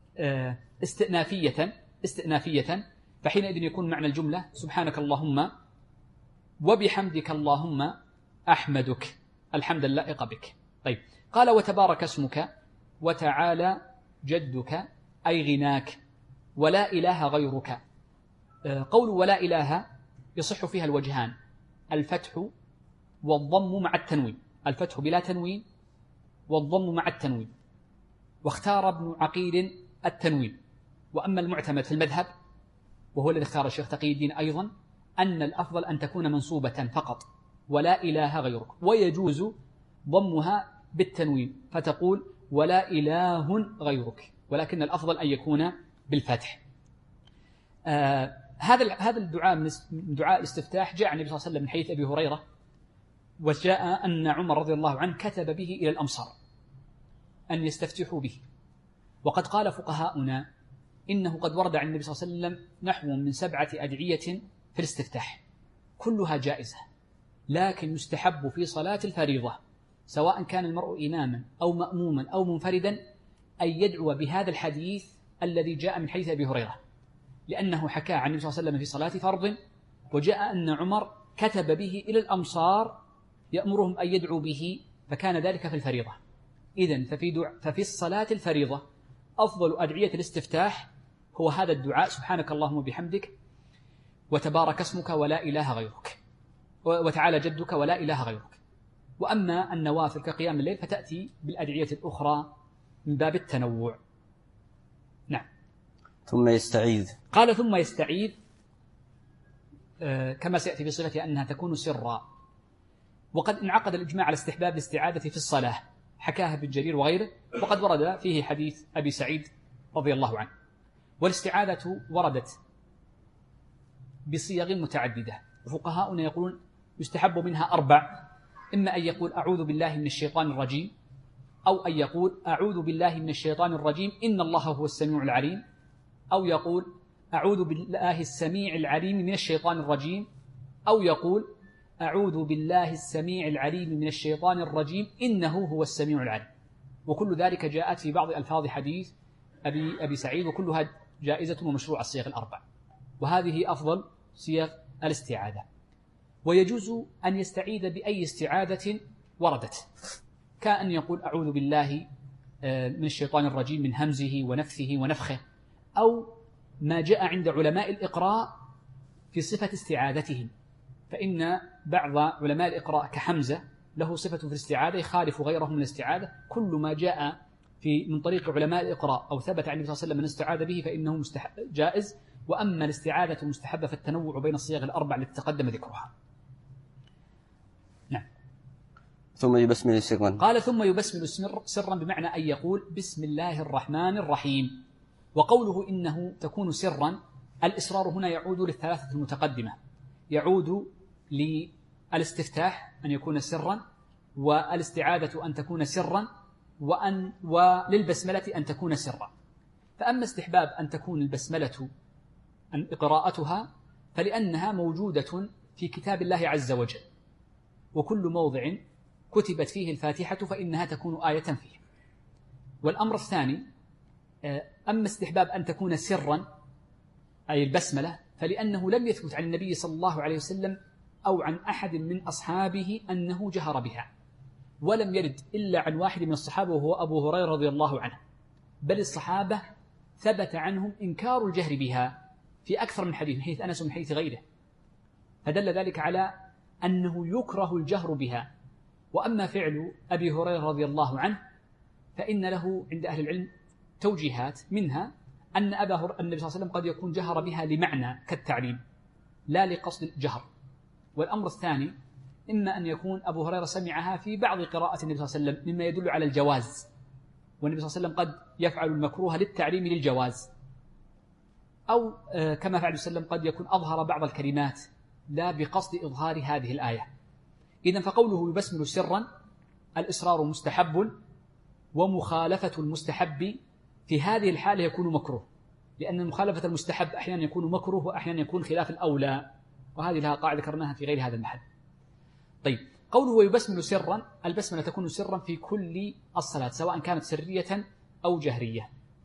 استئنافية، فحينئذ يكون معنى الجملة سبحانك اللهم وبحمدك اللهم أحمدك الحمد اللائق بك. طيب، قال وتبارك اسمك وتعالى جدك أي غناك ولا إله غيرك. قول ولا إله يصح فيها الوجهان، الفتح والضم مع التنوين، الفتح بلا تنوين والضم مع التنوين، واختار ابن عقيل التنوين. وأما المعتمد في المذهب وهو الذي اختار الشيخ تقي الدين أيضا أن الأفضل أن تكون منصوبة فقط ولا إله غيرك، ويجوز ضمها بالتنوين فتقول ولا إله غيرك، ولكن الأفضل أن يكون بالفتح. هذا الدعاء من دعاء الاستفتاح جاء عن النبي صلى الله عليه وسلم من حديث أبي هريرة، وجاء أن عمر رضي الله عنه كتب به إلى الأمصار أن يستفتحوا به. وقد قال فقهاؤنا إنه قد ورد عن النبي صلى الله عليه وسلم نحو من 7 أدعية في الاستفتاح كلها جائزة، لكن يستحب في صلاة الفريضة سواء كان المرء إماما أو مأموما أو منفردا أن يدعو بهذا الحديث الذي جاء من حديث أبي هريرة، لأنه حكى عن النبي صلى الله عليه وسلم في صلاة فرض، وجاء أن عمر كتب به إلى الأمصار يأمرهم أن يدعوا به، فكان ذلك في الفريضة. إذن ففي الصلاة الفريضة أفضل أدعية الاستفتاح هو هذا الدعاء سبحانك اللهم وبحمدك وتبارك اسمك ولا إله غيرك وتعالى جدك ولا إله غيرك. وأما النوافل كقيام الليل فتأتي بالأدعية الأخرى من باب التنوع. نعم.
ثم يستعيذ.
قال ثم يستعيذ كما سيأتي في صفة أنها تكون سرا، وقد انعقد الإجماع على استحباب الاستعاذة في الصلاة، حكاها ابن جرير وغيره، وقد ورد فيه حديث أبي سعيد رضي الله عنه. والاستعاذة وردت بصيغ متعددة، وفقهاؤنا يقولون يستحب منها 4، إما أن يقول أعوذ بالله من الشيطان الرجيم، أو أن يقول أعوذ بالله من الشيطان الرجيم إن الله هو السميع العليم، أو يقول أعوذ بالله السميع العليم من الشيطان الرجيم، أو يقول أعوذ بالله السميع العليم من الشيطان الرجيم إنه هو السميع العليم. وكل ذلك جاءت في بعض ألفاظ حديث أبي سعيد، وكلها جائزة ومشروع الصيغ ال4، وهذه أفضل صيغ الاستعاذة. ويجوز أن يستعيذ بأي استعاذة وردت، كأن يقول أعوذ بالله من الشيطان الرجيم من همزه ونفثه ونفخه، أو ما جاء عند علماء الإقراء في صفة استعاذتهم، فإن بعض علماء الإقراء كحمزة له صفة في الاستعاذة يخالف غيره من الاستعاذة. كل ما جاء من طريق علماء الإقراء أو ثبت عن النبي صلى الله عليه وسلم من استعاذ به فإنه جائز. وأما الاستعاذة المستحبة فالتنوع بين الصيغ ال4 التي تقدم ذكرها. نعم.
ثم يبسمل سرا.
قال ثم يبسمل سرا بمعنى أن يقول بسم الله الرحمن الرحيم. وقوله إنه تكون سرا، الإسرار هنا يعود للثلاثة المتقدمة، يعود للاستفتاح أن يكون سرا، والاستعاذة أن تكون سرا، وللبسملة أن تكون سرا. فأما استحباب أن تكون البسملة قراءتها فلأنها موجودة في كتاب الله عز وجل، وكل موضع كتبت فيه الفاتحة فإنها تكون آية فيه. والأمر الثاني، أما استحباب أن تكون سرا أي البسملة فلأنه لم يثبت عن النبي صلى الله عليه وسلم أو عن أحد من أصحابه أنه جهر بها، ولم يرد إلا عن واحد من الصحابة وهو أبو هريرة رضي الله عنه، بل الصحابة ثبت عنهم إنكار الجهر بها في أكثر من حديث، من حيث أنس ومن حيث غيره، فدل ذلك على أنه يكره الجهر بها. وأما فعل أبي هريرة رضي الله عنه فإن له عند أهل العلم توجيهات، منها أن النبي صلى الله عليه وسلم قد يكون جهر بها لمعنى كالتعليم لا لقصد الجهر. والأمر الثاني، إما أن يكون أبو هريرة سمعها في بعض قراءة النبي صلى الله عليه وسلم مما يدل على الجواز، والنبي صلى الله عليه وسلم قد يفعل المكروه للتعليم للجواز، أو كما فعل وسلم قد يكون أظهر بعض الكلمات لا بقصد إظهار هذه الآية. إذن فقوله يبسمل سرا الإصرار مستحب، ومخالفة المستحب في هذه الحالة يكون مكروه، لأن مخالفة المستحب أحيانا يكون مكروه وأحيانا يكون خلاف الأولى، وهذه لها قاعدة ذكرناها في غير هذا المحل. طيب، قوله يبسمل سرا، البسملة تكون سرا في كل الصلاة سواء كانت سرية أو جهرية.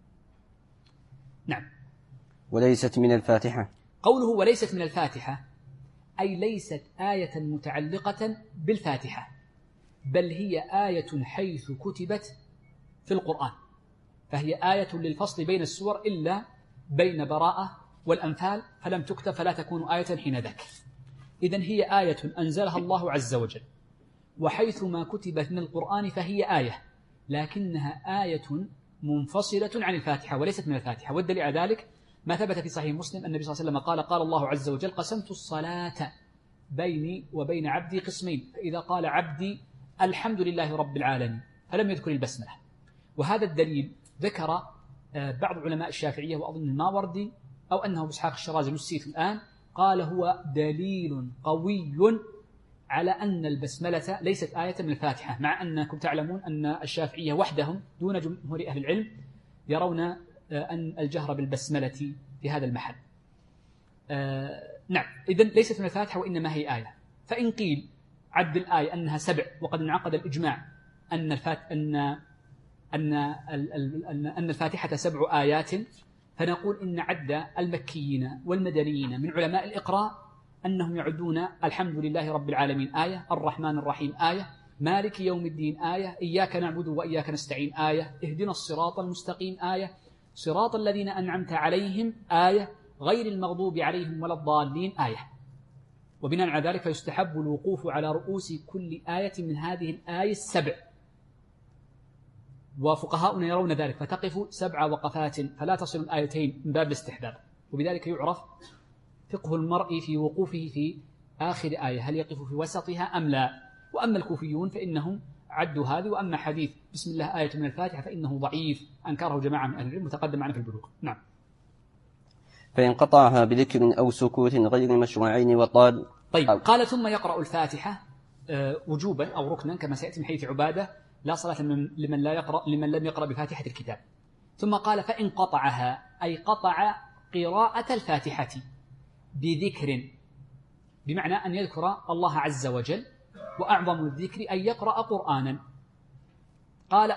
نعم.
وليست من الفاتحة،
قوله وليست من الفاتحة أي ليست آية متعلقة بالفاتحة، بل هي آية حيث كتبت في القرآن، فهي آية للفصل بين السور إلا بين براءة والأنفال، فلم تكتب فلا تكون آية حين ذاك. إذن هي آية أنزلها الله عز وجل، وحيث ما كتبت من القرآن فهي آية، لكنها آية منفصلة عن الفاتحة وليست من الفاتحة. والدليل على ذلك ما ثبت في صحيح مسلم النبي صلى الله عليه وسلم قال الله عز وجل قسمت الصلاة بيني وبين عبدي قسمين، فإذا قال عبدي الحمد لله رب العالمين فلم يذكر البسملة. وهذا الدليل ذكر بعض علماء الشافعية وأظن الماوردي أو أنه أبو إسحاق الشرازي نسيت الآن، قال هو دليل قوي على أن البسملة ليست آية من الفاتحة، مع أنكم تعلمون أن الشافعية وحدهم دون جمهور أهل العلم يرون أن الجهر بالبسملة في هذا المحل. نعم، إذن ليست من الفاتحة وإنما هي آية. فإن قيل عد الآية أنها 7 وقد انعقد الإجماع أن الفاتحة 7 آيات، فنقول إن عد المكيين والمدنيين من علماء الإقراء أنهم يعدون الحمد لله رب العالمين آية، الرحمن الرحيم آية، مالك يوم الدين آية، إياك نعبد وإياك نستعين آية، اهدنا الصراط المستقيم آية، صراط الذين أنعمت عليهم آية، غير المغضوب عليهم ولا الضالين آية. وبناء على ذلك فيستحب الوقوف على رؤوس كل آية من هذه الآية 7، وفقهاؤنا يرون ذلك، فتقف 7 وقفات فلا تصل الآيتين من باب الاستحباب. وبذلك يعرف فقه المرء في وقوفه في آخر آية، هل يقف في وسطها أم لا. وأما الكوفيون فإنهم عدوا هذه، وأما حديث بسم الله آية من الفاتحة فإنه ضعيف أنكره جماعة من أهل العلم متقدم معنا في البلوغ. نعم.
فإن قطعها بذكر أو سكوت غير مشروعين وطال.
طيب، قال ثم يقرأ الفاتحة وجوبا أو ركنا كما سيأتي من حديث عبادة لا صلاة لمن لم يقرأ بفاتحة الكتاب. ثم قال فإن قطعها أي قطع قراءة الفاتحة بذكر، بمعنى أن يذكر الله عز وجل، وأعظم الذكر أن يقرأ قرآنا. قال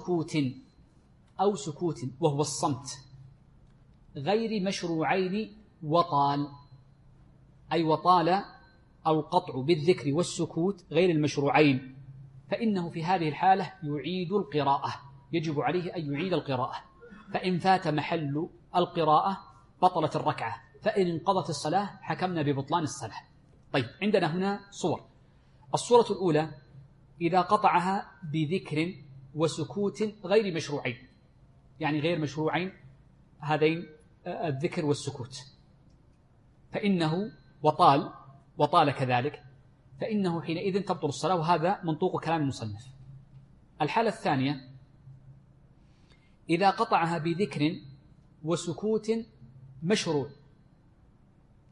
أو سكوت وهو الصمت غير مشروعين وطال، أي وطال القطع بالذكر والسكوت غير المشروعين، فإنه في هذه الحالة يعيد القراءة، يجب عليه أن يعيد القراءة. فإن فات محل القراءة بطلت الركعة، فإن انقضت الصلاة حكمنا ببطلان الصلاة. طيب، عندنا هنا صور. الصورة الأولى إذا قطعها بذكر وسكوت غير مشروعين، يعني غير مشروعين هذين الذكر والسكوت، فإنه وطال كذلك، فإنه حينئذ تبطل الصلاة، وهذا منطوق كلام المصنف. الحالة الثانية إذا قطعها بذكر وسكوت مشروع،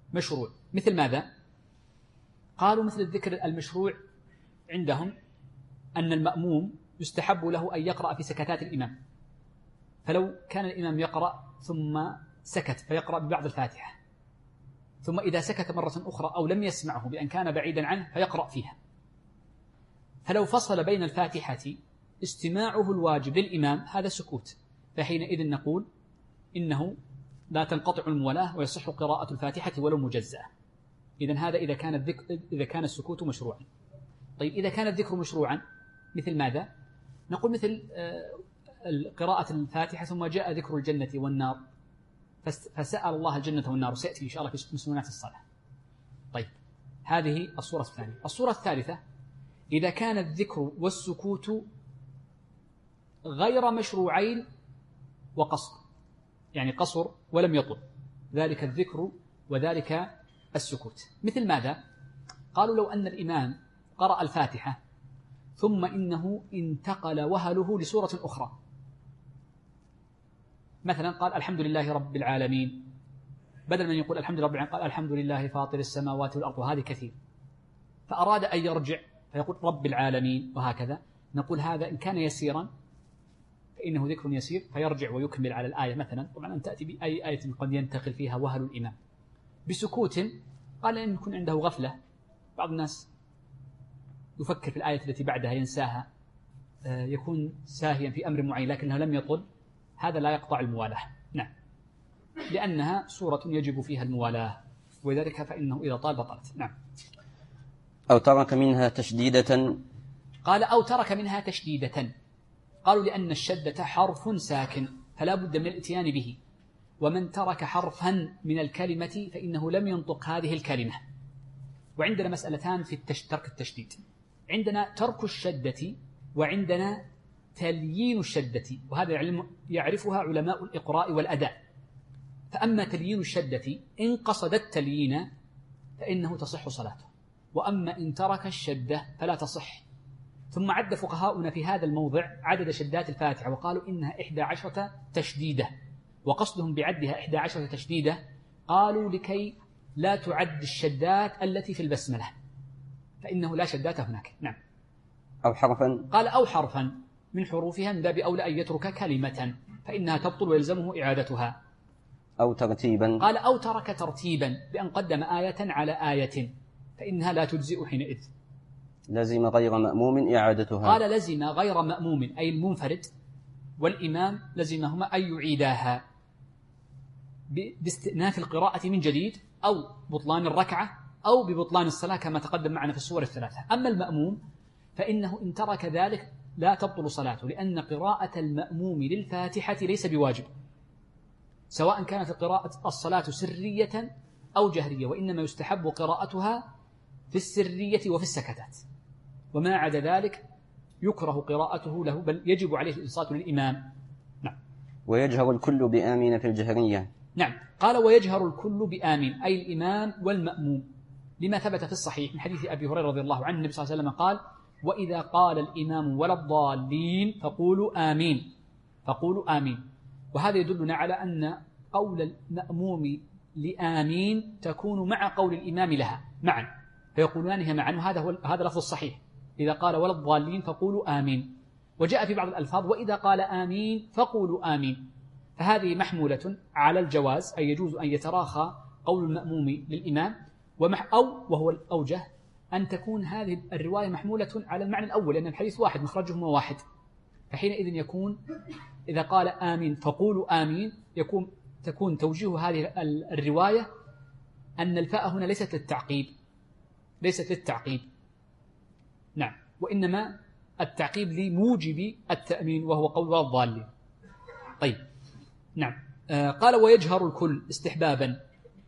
مثل ماذا؟ قالوا مثل الذكر المشروع عندهم أن المأموم يستحب له أن يقرأ في سكتات الإمام، فلو كان الإمام يقرأ ثم سكت فيقرأ ببعض الفاتحة، ثم إذا سكت مرة أخرى أو لم يسمعه بأن كان بعيدا عنه فيقرأ فيها. فلو فصل بين الفاتحة استماعه الواجب للإمام هذا سكوت، فحينئذ نقول إنه لا تنقطع الموالاة ويصح قراءة الفاتحة ولو مجزأة. إذن هذا إذا كان السكوت مشروعا. طيب إذا كان الذكر مشروعا مثل ماذا؟ نقول مثل قراءة الفاتحة ثم جاء ذكر الجنة والنار فسأل الله الجنة والنار، سيأتي إن شاء الله في مسنونات الصلاة. طيب هذه الصورة الثانية. الصورة الثالثة إذا كان الذكر والسكوت غير مشروعين وقصر، يعني قصر ولم يطل، ذلك الذكر وذلك السكوت. مثل ماذا؟ قالوا لو أن الإمام قرأ الفاتحة ثم إنه انتقل وهله لسورة أخرى، مثلا قال الحمد لله رب العالمين، بدل من يقول الحمد لله رب العالمين قال الحمد لله فاطر السماوات والأرض، وهذه كثير، فأراد أن يرجع فيقول رب العالمين وهكذا. نقول هذا إن كان يسيرا فإنه ذكر يسير فيرجع ويكمل على الآية، مثلا طبعا أن تأتي بأي آية قد ينتقل فيها وهل الإمام. بسكوت قال إن يكون عنده غفلة، بعض الناس يفكر في الآية التي بعدها ينساها، يكون ساهيا في أمر معين لكنه لم يطل، هذا لا يقطع الموالاة. نعم، لأنها سورة يجب فيها الموالاة، وذلك فإنه إذا طال بطلت. نعم.
أو ترك منها تشديدة.
قال أو ترك منها تشديدة، قالوا لأن الشدة حرف ساكن فلا بد من الاتيان به، ومن ترك حرفا من الكلمة فإنه لم ينطق هذه الكلمة. وعندنا مسألتان في ترك التشديد، عندنا ترك الشدة وعندنا تليين الشدة، وهذا يعرفها علماء الإقراء والأداء. فأما تليين الشدة إن قصد التليين فإنه تصح صلاته، وأما إن ترك الشدة فلا تصح. ثم عد فقهاؤنا في هذا الموضع عدد شدات الفاتحة وقالوا إنها 11 تشديدة، وقصدهم بعدها 11 تشديدة قالوا لكي لا تعد الشدات التي في البسملة، فإنه لا شدات هناك. نعم.
أو حرفا،
قال أو حرفا من حروفها من باب أولى أن يترك كلمة فإنها تبطل ويلزمه إعادتها.
أو ترتيبا،
قال أو ترك ترتيبا بأن قدم آية على آية فإنها لا تجزئ حينئذ.
لزم غير مأموم إعادتها.
قال لزم غير مأموم أي المنفرد والإمام لزمهما أن يعيداها باستئناف القراءة من جديد، أو بطلان الركعة، أو ببطلان الصلاة كما تقدم معنا في الصور الثلاثة. أما المأموم فإنه إن ترك ذلك لا تبطل صلاته، لأن قراءة المأموم للفاتحة ليس بواجب، سواء كانت الصلاة سرية أو جهرية، وإنما يستحب قراءتها في السرية وفي السكتات، وما عدا ذلك يكره قراءته له، بل يجب عليه الإنصات للإمام. نعم.
ويجهر الكل بآمين في الجهرية.
نعم. قال ويجهر الكل بآمين أي الإمام والمأموم، لما ثبت في الصحيح من حديث أبي هريرة رضي الله عنه النبي صلى الله عليه وسلم قال وإذا قال الإمام ولا الضالين فقولوا آمين، فقولوا آمين. وهذا يدلنا على أن قول المأموم لآمين تكون مع قول الإمام لها معا، فيقولانها معا، وهذا لفظ الصحيح، إذا قال ولا الضالين فقولوا آمين. وجاء في بعض الألفاظ وإذا قال آمين فقولوا آمين، فهذه محمولة على الجواز، أي يجوز أن يتراخى قول المأموم للإمام، أو وهو الأوجه أن تكون هذه الرواية محمولة على المعنى الأول، لأن الحديث واحد مخرجهما واحد، فحينئذ يكون إذا قال آمين فقولوا آمين تكون توجيه هذه الرواية أن الفاء هنا ليست للتعقيب، نعم، وإنما التعقيب لموجب التأمين وهو قول ولا الضالين. طيب، نعم. قال ويجهر الكل استحبابا،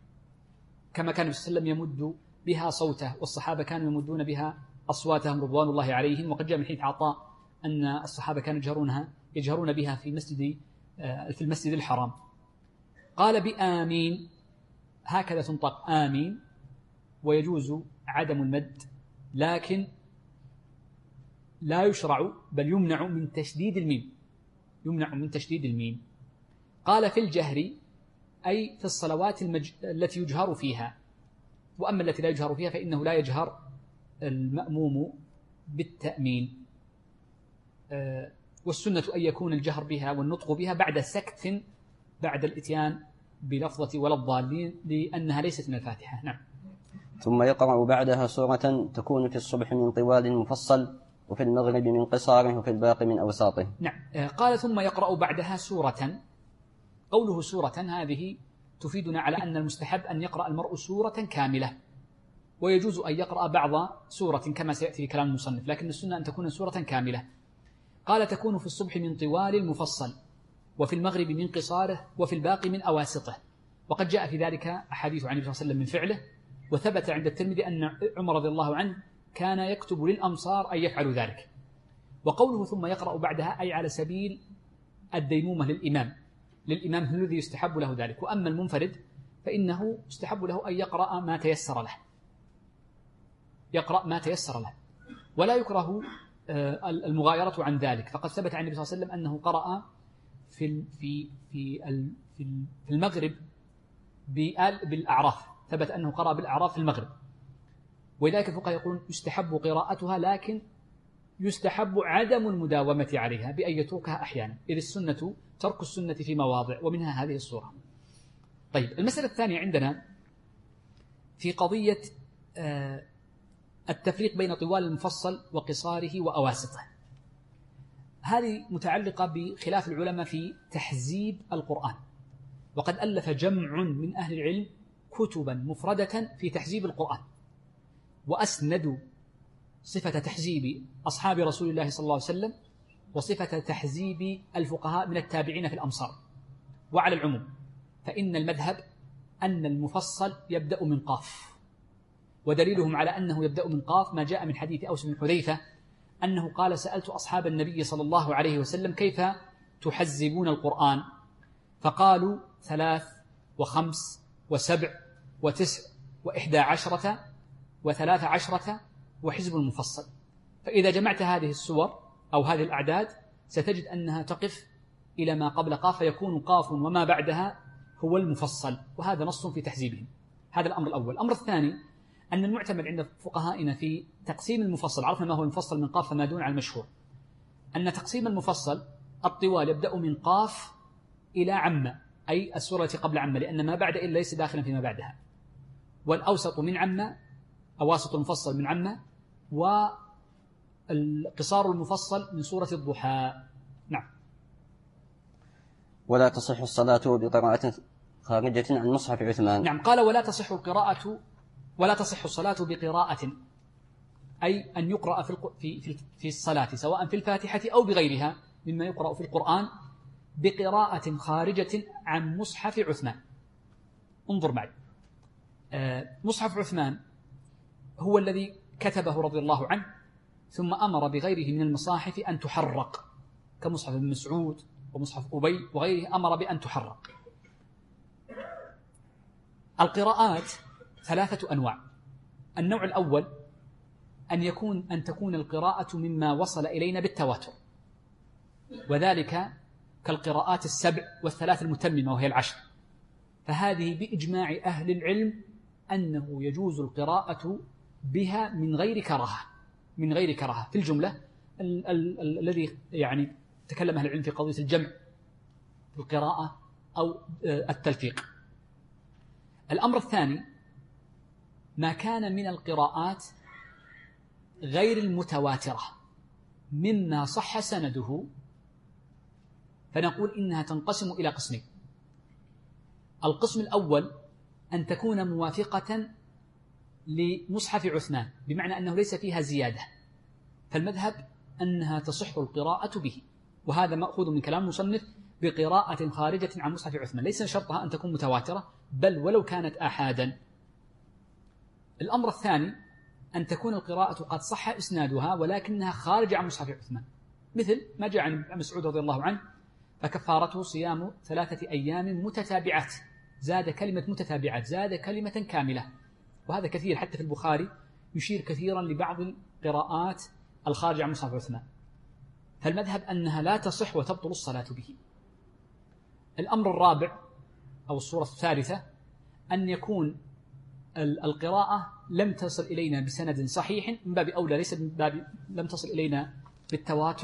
كما كان النبي صلى الله عليه وسلم يمد بها صوته، والصحابة كانوا يمدون بها أصواتهم رضوان الله عليهم. وقد جاء من حديث عطاء أن الصحابة كانوا يجهرون بها في المسجد الحرام. قال بآمين، هكذا تنطق آمين، ويجوز عدم المد، لكن لا يشرع بل يمنع من تشديد الميم. قال في الجهر أي في الصلوات التي يجهر فيها، وأما التي لا يجهر فيها فإنه لا يجهر المأموم بالتأمين. والسنة أن يكون الجهر بها والنطق بها بعد سكت بعد الإتيان بلفظة ولا الضالين لأنها ليست من الفاتحة. نعم.
ثم يقرأ بعدها سورة تكون في الصبح من طوال مفصل وفي المغرب من قصاره وفي الباقي من أوساطه.
نعم. قال ثم يقرأ بعدها سورة. قوله سورة هذه تفيدنا على أن المستحب أن يقرأ المرء سورة كاملة، ويجوز أن يقرأ بعض سورة كما سيأتي في كلام المصنف، لكن السنة أن تكون سورة كاملة. قال تكون في الصبح من طوال المفصل وفي المغرب من قصاره وفي الباقي من أواسطه. وقد جاء في ذلك أحاديث عن النبي صلى الله عليه وسلم من فعله، وثبت عند الترمذي أن عمر رضي الله عنه كان يكتب للأمصار أن يفعلوا ذلك. وقوله ثم يقرأ بعدها أي على سبيل الديمومة للإمام هو الذي يستحب له ذلك. وأما المنفرد فإنه يستحب له أن يقرأ ما تيسر له، ولا يكره المغايرة عن ذلك، فقد ثبت عن النبي صلى الله عليه وسلم أنه قرأ في المغرب بالأعراف، ثبت أنه قرأ بالأعراف في المغرب. ولذلك الفقهاء يقولون يستحب قراءتها، لكن يستحب عدم المداومة عليها بأن يتركها أحيانا، إذ السنة ترك السنة في مواضع، ومنها هذه الصورة. طيب، المسألة الثانية عندنا في قضية التفريق بين طوال المفصل وقصاره وأواسطه. هذه متعلقة بخلاف العلماء في تحزيب القرآن، وقد ألف جمع من أهل العلم كتبا مفردة في تحزيب القرآن، وأسندوا صفة تحزيب أصحاب رسول الله صلى الله عليه وسلم وصفة تحزيب الفقهاء من التابعين في الأمصار. وعلى العموم فإن المذهب أن المفصل يبدأ من قاف، ودليلهم على أنه يبدأ من قاف ما جاء من حديث أوس بن حذيفة أنه قال سألت أصحاب النبي صلى الله عليه وسلم كيف تحزبون القرآن؟ فقالوا 3 و5 و7 و9 و11 و13 وحزب المفصل. فإذا جمعت هذه السور أو هذه الأعداد ستجد أنها تقف إلى ما قبل قاف، فيكون قاف وما بعدها هو المفصل، وهذا نص في تحزيبهم. هذا الأمر الأول. الأمر الثاني أن المعتمد عند فقهائنا في تقسيم المفصل، عرفنا ما هو المفصل من قاف فما دون على المشهور، أن تقسيم المفصل الطوال يبدأ من قاف إلى عم، أي السورة التي قبل عم، لأن ما بعد إلا ليس داخلا فيما بعدها. والأوسط من عم، أواسط المفصل من عم، والقصار المفصل من سورة الضحى. نعم.
ولا تصح الصلاة بقراءة خارجة عن مصحف عثمان.
نعم. قال ولا تصح الصلاة بقراءة، أي أن يقرأ في الصلاة سواء في الفاتحة أو بغيرها مما يقرأ في القرآن بقراءة خارجة عن مصحف عثمان. انظر معي، مصحف عثمان هو الذي كتبه رضي الله عنه، ثم أمر بغيره من المصاحف أن تحرق، كمصحف ابن مسعود ومصحف أبي وغيره، أمر بأن تحرق. القراءات 3 أنواع. النوع الأول أن تكون القراءة مما وصل إلينا بالتواتر، وذلك كالقراءات 7 و3 المتممة وهي 10، فهذه بإجماع أهل العلم أنه يجوز القراءة بها من غير كراهة. في الجملة الذي يعني تكلم أهل العلم في قضية الجمع في القراءة أو التلفيق. الأمر الثاني ما كان من القراءات غير المتواترة مما صح سنده، فنقول إنها تنقسم إلى قسمين. القسم الأول أن تكون موافقة لمصحف عثمان، بمعنى أنه ليس فيها زيادة، فالمذهب أنها تصح القراءة به، وهذا مأخوذ من كلام المصنف بقراءة خارجة عن مصحف عثمان، ليس شرطها أن تكون متواترة بل ولو كانت آحادا. الأمر الثاني أن تكون القراءة قد صح إسنادها ولكنها خارجة عن مصحف عثمان، مثل ما جاء عن مسعود رضي الله عنه فكفارته صيام 3 أيام متتابعات، زاد كلمة متتابعات، زاد كلمة كاملة، وهذا كثير حتى في البخاري يشير كثيرا لبعض القراءات الخارجة عن مصحف عثمان، فالمذهب أنها لا تصح وتبطل الصلاة به. الأمر الرابع أو الصورة الثالثة أن يكون القراءة لم تصل إلينا بسند صحيح، من باب أولى ليس من باب لم تصل إلينا بالتواتر،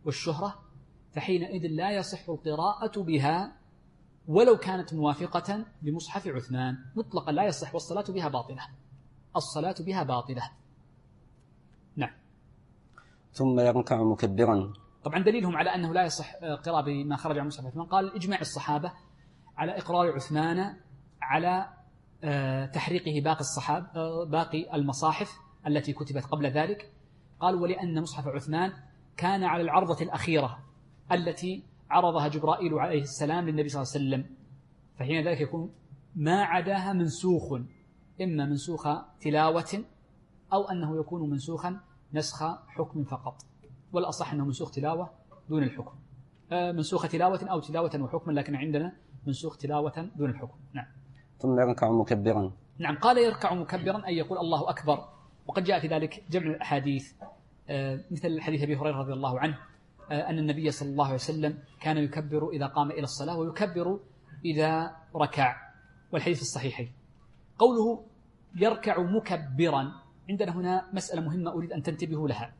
والشهرة فحينئذ لا يصح القراءة بها ولو كانت موافقة لمصحف عثمان مطلقا لا يصح، والصلاة بها باطلة، الصلاة بها باطلة. نعم.
ثم يركع مكبرا.
طبعا دليلهم على أنه لا يصح قراءة بما خرج عن مصحف عثمان قال إجماع الصحابة على إقرار عثمان على تحريقه باقي المصاحف التي كتبت قبل ذلك. قالوا ولأن مصحف عثمان كان على العرضة الأخيرة التي عرضها جبرائيل عليه السلام للنبي صلى الله عليه وسلم، فحين ذلك يكون ما عداها منسوخ، إما منسوخ تلاوة أو أنه يكون منسوخا نسخ حكم فقط، والأصح أنه منسوخ تلاوة دون الحكم، منسوخ تلاوة أو تلاوة وحكما، لكن عندنا منسوخ تلاوة دون الحكم. نعم.
ثم يركع مكبرا.
نعم. قال يركع مكبرا أي يقول الله أكبر، وقد جاء في ذلك جمع الأحاديث مثل حديث أبي هريرة رضي الله عنه أن النبي صلى الله عليه وسلم كان يكبر إذا قام إلى الصلاة ويكبر إذا ركع، والحديث في الصحيحين. قوله يركع مكبرا، عندنا هنا مسألة مهمة أريد أن تنتبهوا لها.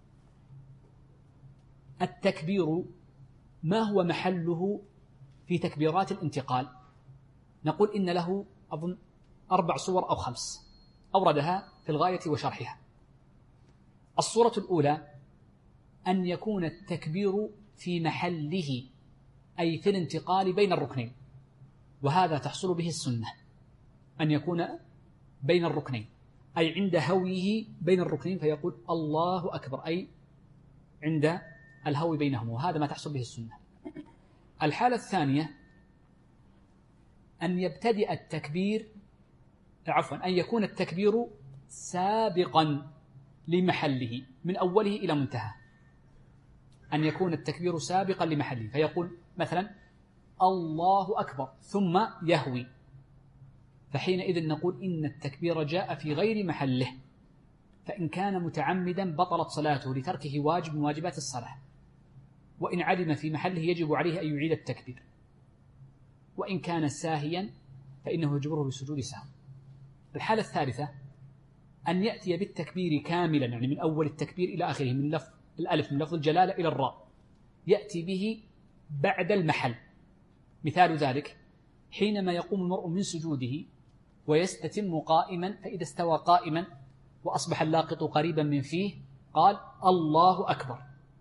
التكبير ما هو محله في تكبيرات الانتقال؟ نقول إن له أظن 4 صور أو 5 أوردها في الغاية وشرحها. الصورة الأولى أن يكون التكبير في محله أي في الانتقال بين الركنين، وهذا تحصل به السنة أن يكون بين الركنين أي عند هويه بين الركنين فيقول الله أكبر أي عند الهوي بينهم، وهذا ما تحصل به السنة. الحالة الثانية أن يبتدئ التكبير أن يكون التكبير سابقا لمحله من أوله إلى منتهى، أن يكون التكبير سابقا لمحله فيقول مثلا الله أكبر ثم يهوي، فحينئذ نقول إن التكبير جاء في غير محله، فإن كان متعمدا بطلت صلاته لتركه واجب من واجبات الصلاة، وإن علم في محله يجب عليه أن يعيد التكبير، وإن كان ساهيا فإنه يجبره بسجود سهو. الحالة الثالثة أن يأتي بالتكبير كاملا، يعني من أول التكبير إلى آخره، من لفظ الألف من لفظ الجلالة إلى الراء، يأتي به بعد المحل. مثال ذلك حينما يقوم المرء من سجوده ويستتم قائما، فإذا استوى قائما وأصبح اللاقط قريبا من فيه قال الله أكبر،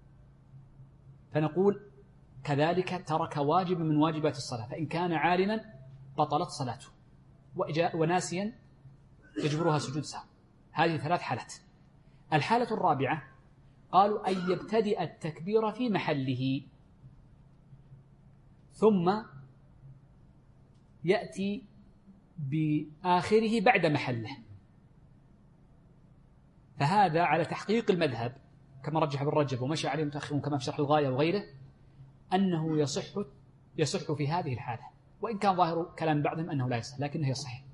فنقول كذلك ترك واجب من واجبات الصلاة، فإن كان عالما بطلت صلاته، وناسيا يجبرها سجود سهو. هذه 3 حالات. الحالة الرابعة قالوا أن يبتدئ التكبير في محله ثم يأتي بآخره بعد محله، فهذا على تحقيق المذهب كما رجح ابن رجب ومشى عليه متأخرون كما في شرح الغاية وغيره، أنه يصح في هذه الحالة، وإن كان ظاهر كلام بعضهم أنه لا يصح لكنه يصح،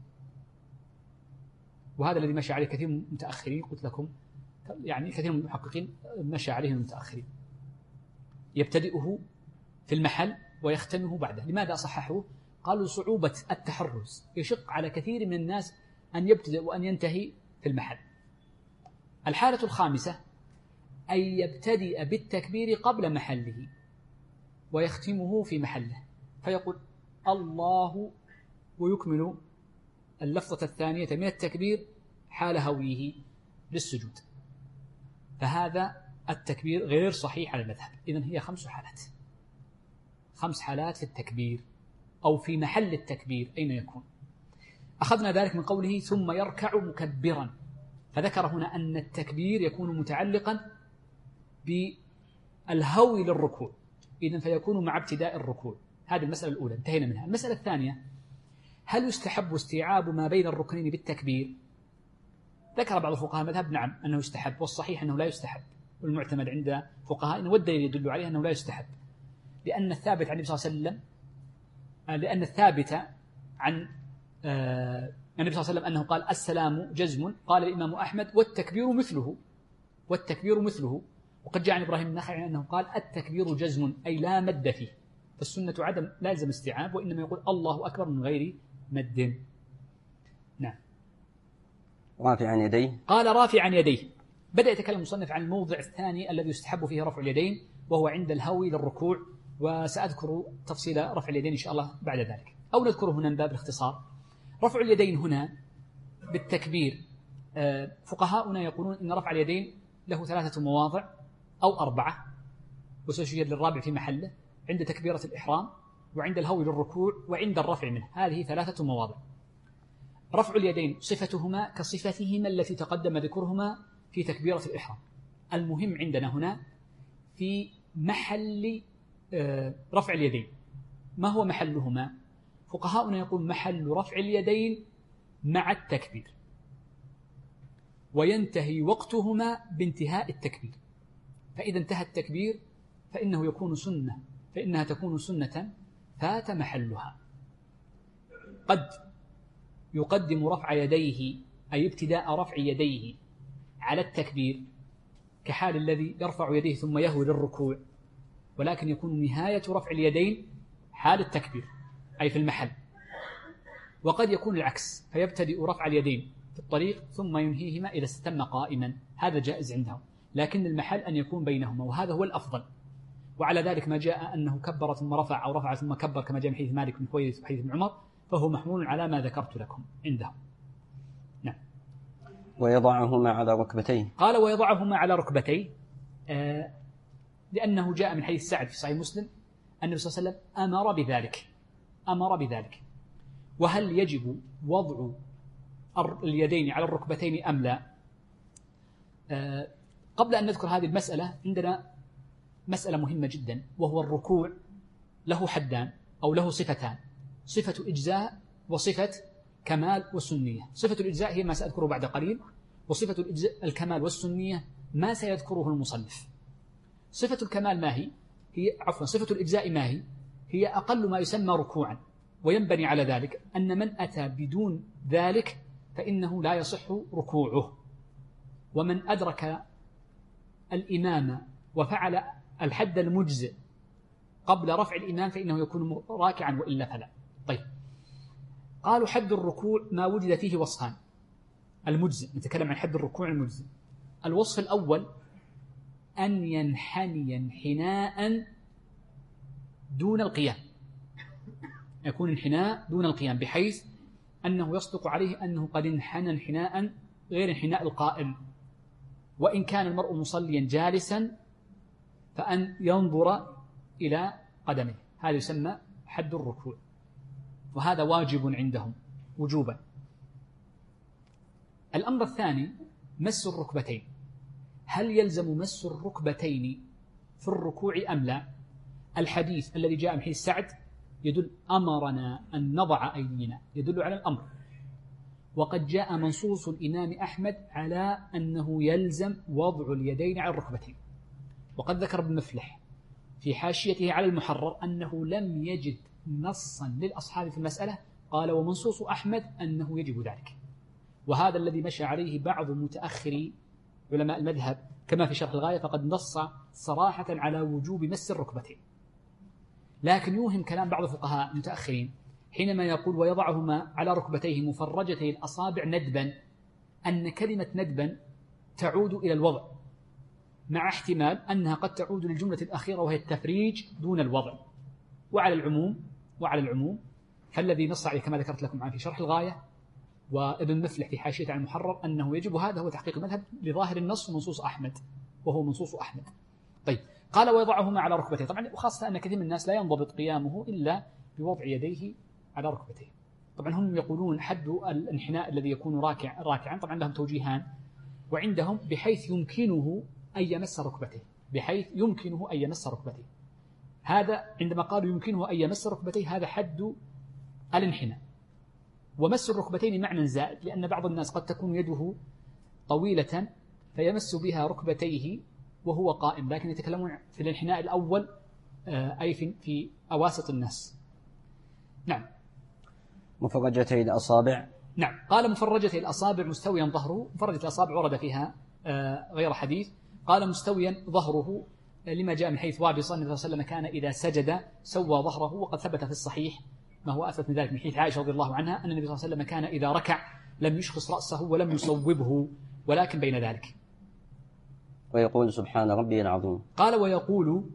وهذا الذي مشى عليه كثير من المتأخرين. قلت لكم يعني كثير من المحققين مشى عليه المتأخرين، يبتدئه في المحل ويختمه بعده. لماذا صححوه؟ قالوا صعوبة التحرز، يشق على كثير من الناس أن يبتدئ وأن ينتهي في المحل. الحالة الخامسة أن يبتدئ بالتكبير قبل محله ويختمه في محله، فيقول الله ويكمل اللفظة الثانية من التكبير حال هويه للسجود، فهذا التكبير غير صحيح على المذهب. إذن هي 5 حالات، 5 حالات في التكبير أو في محل التكبير أين يكون. أخذنا ذلك من قوله ثم يركع مكبرا، فذكر هنا أن التكبير يكون متعلقا بالهوي للركوع، إذن فيكون مع ابتداء الركوع. هذه المسألة الأولى انتهينا منها. المسألة الثانية هل يستحب استيعاب ما بين الركنين بالتكبير؟ ذكر بعض الفقهاء المذهب نعم أنه يستحب، والصحيح أنه لا يستحب، والمعتمد عند فقهاء والدليل يدل عليه أنه لا يستحب، لأن الثابت عن النبي صلى الله عليه وسلم، لأن الثابت عن النبي صلى الله عليه وسلم أنه قال السلام جزم، قال الإمام أحمد والتكبير مثله، وقد جاء عن إبراهيم النخعي أنه قال التكبير جزم أي لا مد فيه، فالسنة عدم لازم استيعاب، وإنما يقول الله أكبر من غير مد. نعم.
رافعا يديه،
قال رافعا يديه، بدأ يتكلم المصنف عن الموضع الثاني الذي يستحب فيه رفع اليدين، وهو عند الهوي للركوع، وسأذكر تفصيل رفع اليدين إن شاء الله بعد ذلك، أو نذكره هنا من باب الاختصار. رفع اليدين هنا بالتكبير، فقهاؤنا يقولون إن رفع اليدين له 3 مواضع أو 4، وسيشير للرابع في محله، عند تكبيرة الإحرام وعند الهوي للركوع وعند الرفع منه. هذه 3 مواضع. رفع اليدين صفتهما كصفتهما التي تقدم ذكرهما في تكبيرة الإحرام. المهم عندنا هنا في محل رفع اليدين، ما هو محلهما؟ فقهاؤنا يقول محل رفع اليدين مع التكبير، وينتهي وقتهما بانتهاء التكبير. فإذا انتهى التكبير فإنها تكون سنة فات محلها. قد يقدم رفع يديه، أي ابتداء رفع يديه، على التكبير، كحال الذي يرفع يديه ثم يهوي للركوع، ولكن يكون نهاية رفع اليدين حال التكبير أي في المحل. وقد يكون العكس، فيبتدئ رفع اليدين في الطريق ثم ينهيهما إذا استتم قائما، هذا جائز عندهم، لكن المحل أن يكون بينهما، وهذا هو الأفضل. وعلى ذلك ما جاء أنه كبر ثم رفع أو رفع ثم كبر، كما جاء من حديث مالك بن حويرث وحديث ابن عمر، فهو محمول على ما ذكرت لكم عندهم. نعم.
ويضعهما على ركبتيه.
قال ويضعهما على ركبتيه، لأنه جاء من حديث سعد في صحيح مسلم أن النبي صلى الله عليه وسلم أمر بذلك. وهل يجب وضع اليدين على الركبتين أم لا؟ قبل أن نذكر هذه المسألة عندنا مسألة مهمة جدا، وهو الركوع له حدان أو له صفتان: صفة إجزاء وصفة كمال والسنية. صفة الإجزاء هي ما سأذكره بعد قليل، وصفة الكمال والسنية ما سيذكره المصنف. صفة الكمال ما هي؟ صفة الإجزاء ما هي؟ هي أقل ما يسمى ركوعا، وينبني على ذلك أن من أتى بدون ذلك فإنه لا يصح ركوعه. ومن أدرك الإمام وفعل الحد المجزئ قبل رفع الإمام فإنه يكون راكعا وإلا فلا. طيب، قالوا حد الركوع ما وجد فيه وصفان: المجزئ، نتكلم عن حد الركوع المجزئ. الوصف الأول أن ينحني انحناء دون القيام، يكون انحناء دون القيام، بحيث أنه يصدق عليه أنه قد انحنى انحناء غير انحناء القائم. وإن كان المرء مصليا جالسا فأن ينظر إلى قدمه، هذا يسمى حد الركوع، وهذا واجب عندهم وجوبا. الأمر الثاني مس الركبتين. هل يلزم مس الركبتين في الركوع أم لا؟ الحديث الذي جاء من حديث سعد يدل أمرنا أن نضع أيدينا، يدل على الأمر. وقد جاء منصوص الإمام أحمد على أنه يلزم وضع اليدين على الركبتين. وقد ذكر ابن مفلح في حاشيته على المحرر أنه لم يجد نصا للأصحاب في المسألة، قال ومنصوص أحمد أنه يجب ذلك. وهذا الذي مشى عليه بعض متأخري علماء المذهب كما في شرح الغاية، فقد نص صراحة على وجوب مس الركبتين. لكن يوهم كلام بعض الفقهاء المتأخرين حينما يقول ويضعهما على ركبتيه مفرجتي الأصابع ندبا، أن كلمة ندبا تعود إلى الوضع، مع احتمال أنها قد تعود للجملة الأخيرة وهي التفريج دون الوضع. وعلى العموم فالذي نص عليه كما ذكرت لكم في شرح الغاية وابن مفلح في حاشية على المحرر أنه يجب، هذا هو تحقيق المذهب لظاهر النص ومنصوص أحمد، وهو منصوص أحمد. طيب، قال ويضعهما على ركبتيه. طبعا وخاصة أن كثير من الناس لا ينضبط قيامه إلا بوضع يديه على ركبتيه. طبعا هم يقولون حد الانحناء الذي يكون راكعا، طبعا لهم توجيهان، وعندهم بحيث يمكنه أن يمس ركبتيه، هذا عندما قالوا يمكنه أن يمس ركبتيه هذا حد الانحناء. ومس الركبتين معنى زائد، لأن بعض الناس قد تكون يده طويلة فيمس بها ركبتيه وهو قائم، لكن يتكلمون في الانحناء الأول أي في أواسط الناس. نعم.
مفرجتي الأصابع.
نعم، قال مفرجتي الأصابع مستويا ظهره. مفرجة الأصابع ورد فيها غير حديث. قال مستويا ظهره لما جاء من حيث وابصة أن النبي صلى الله عليه وسلم كان إذا سجد سوى ظهره، وقد ثبت في الصحيح ما هو أثبت من ذلك من حديث عائشة رضي الله عنها أن النبي صلى الله عليه وسلم كان إذا ركع لم يشخص رأسه ولم يصوبه، ولكن بين ذلك.
ويقول سبحان ربي العظيم.
قال ويقول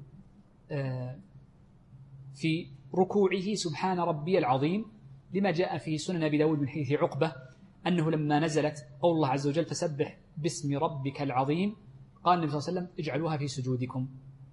في ركوعه سبحان ربي العظيم، لما جاء في سنن أبي داود من حديث عقبة أنه لما نزلت قول الله عز وجل فسبح باسم ربك العظيم، قال النبي صلى الله عليه وسلم اجعلوها في سجودكم.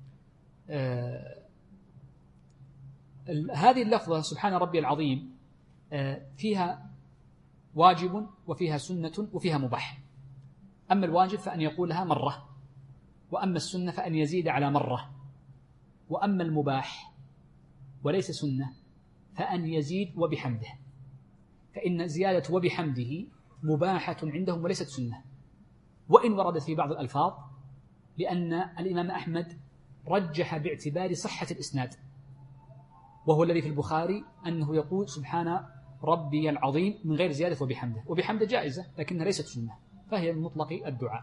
هذه اللفظة سبحان ربي العظيم فيها واجب وفيها سنة وفيها مباح. أما الواجب فأن يقولها مرة، وأما السنة فأن يزيد على مرة، وأما المباح وليس سنة فأن يزيد وبحمده، فإن زيادة وبحمده مباحة عندهم وليست سنة، وإن وردت في بعض الألفاظ، لأن الإمام أحمد رجح باعتبار صحة الإسناد، وهو الذي في البخاري أنه يقول سبحان ربي العظيم من غير زيادة وبحمده، وبحمده جائزة لكنها ليست سنة، فهي من مطلق الدعاء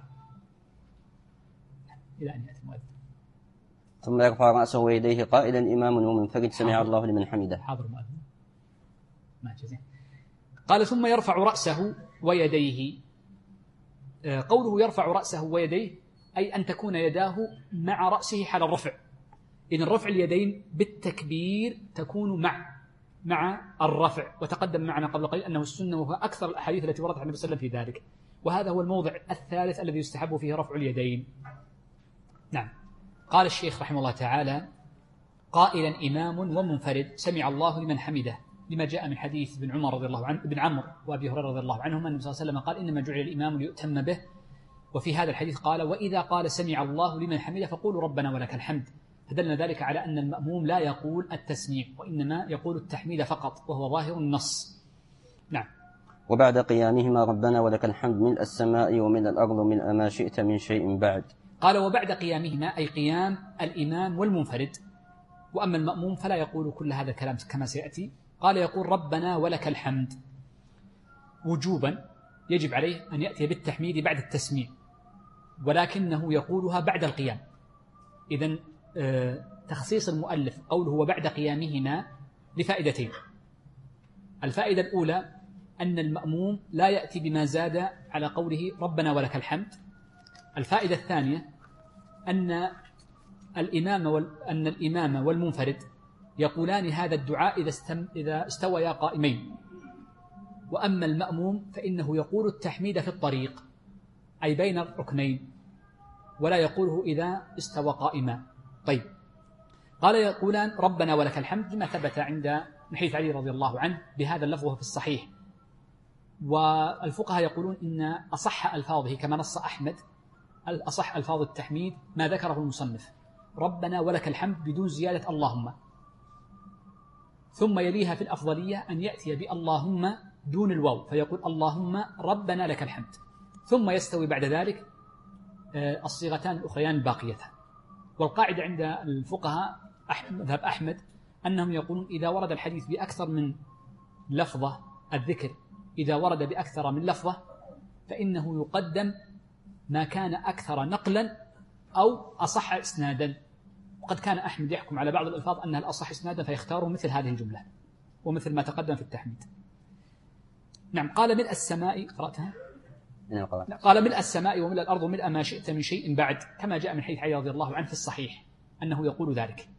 إلى أن يأتي المؤذن.
ثم يرفع رأسه ويديه قائلا إمام ومنفرد سمع الله لمن حمده.
حاضر مؤذن. ما جزين. قال ثم يرفع رأسه ويديه. قوله يرفع رأسه ويديه أي أن تكون يداه مع رأسه حال الرفع. إذن رفع اليدين بالتكبير تكون مع الرفع، وتقدم معنا قبل قليل أنه السنة، وهو أكثر الأحاديث التي وردت عن النبي صلى الله عليه وسلم في ذلك، وهذا هو الموضع الثالث الذي يستحب فيه رفع اليدين. نعم. قال الشيخ رحمه الله تعالى قائلا إمام ومنفرد سمع الله لمن حمده، لما جاء من حديث ابن عمر رضي الله عنه، ابن عمرو وأبي هريرة رضي الله عنهما، النبي صلى الله عليه وسلم قال إنما جعل الإمام ليؤتم به، وفي هذا الحديث قال وإذا قال سمع الله لمن حمده فقولوا ربنا ولك الحمد، فدلنا ذلك على أن المأموم لا يقول التسميع وإنما يقول التحميد فقط، وهو ظاهر النص. نعم.
وبعد قيامهما ربنا ولك الحمد ملء السماء وملء الأرض ملء ما شئت من شيء بعد.
قال وبعد قيامهما أي قيام الإمام والمنفرد، وأما المأموم فلا يقول كل هذا الكلام كما سيأتي. قال يقول ربنا ولك الحمد وجوبا، يجب عليه أن يأتي بالتحميد بعد التسميع، ولكنه يقولها بعد القيام. إذن تخصيص المؤلف قوله وبعد قيامهما لفائدتين. الفائدة الأولى أن المأموم لا يأتي بما زاد على قوله ربنا ولك الحمد. الفائدة الثانية أن الإمام والمنفرد يقولان هذا الدعاء إذا استويا قائمين، وأما المأموم فإنه يقول التحميد في الطريق أي بين الركنين، ولا يقوله إذا استوى قائما. طيب. قال يقولان ربنا ولك الحمد لما ثبت عند حديث علي رضي الله عنه بهذا اللفظ في الصحيح، والفقهاء يقولون إن أصح ألفاظه كما نص أحمد، أصح ألفاظ التحميد ما ذكره المصنف ربنا ولك الحمد بدون زيادة اللهم، ثم يليها في الأفضلية أن يأتي باللهم دون الواو فيقول اللهم ربنا لك الحمد، ثم يستوي بعد ذلك الصيغتان الأخريان الباقيتان. والقاعدة عند الفقهاء مذهب أحمد أنهم يقولون إذا ورد الحديث بأكثر من لفظة، الذكر إذا ورد بأكثر من لفظة فإنه يقدم ما كان أكثر نقلا أو أصح إسنادا، وقد كان أحمد يحكم على بعض الألفاظ أنها الأصح إسنادا فيختاروا مثل هذه الجملة ومثل ما تقدم في التحميد. نعم. قال ملء السماء، قرأتها؟ قال ملء السماء وملء الأرض وملء ما شئت من شيء بعد، كما جاء من حديث علي رضي الله عنه في الصحيح أنه يقول ذلك.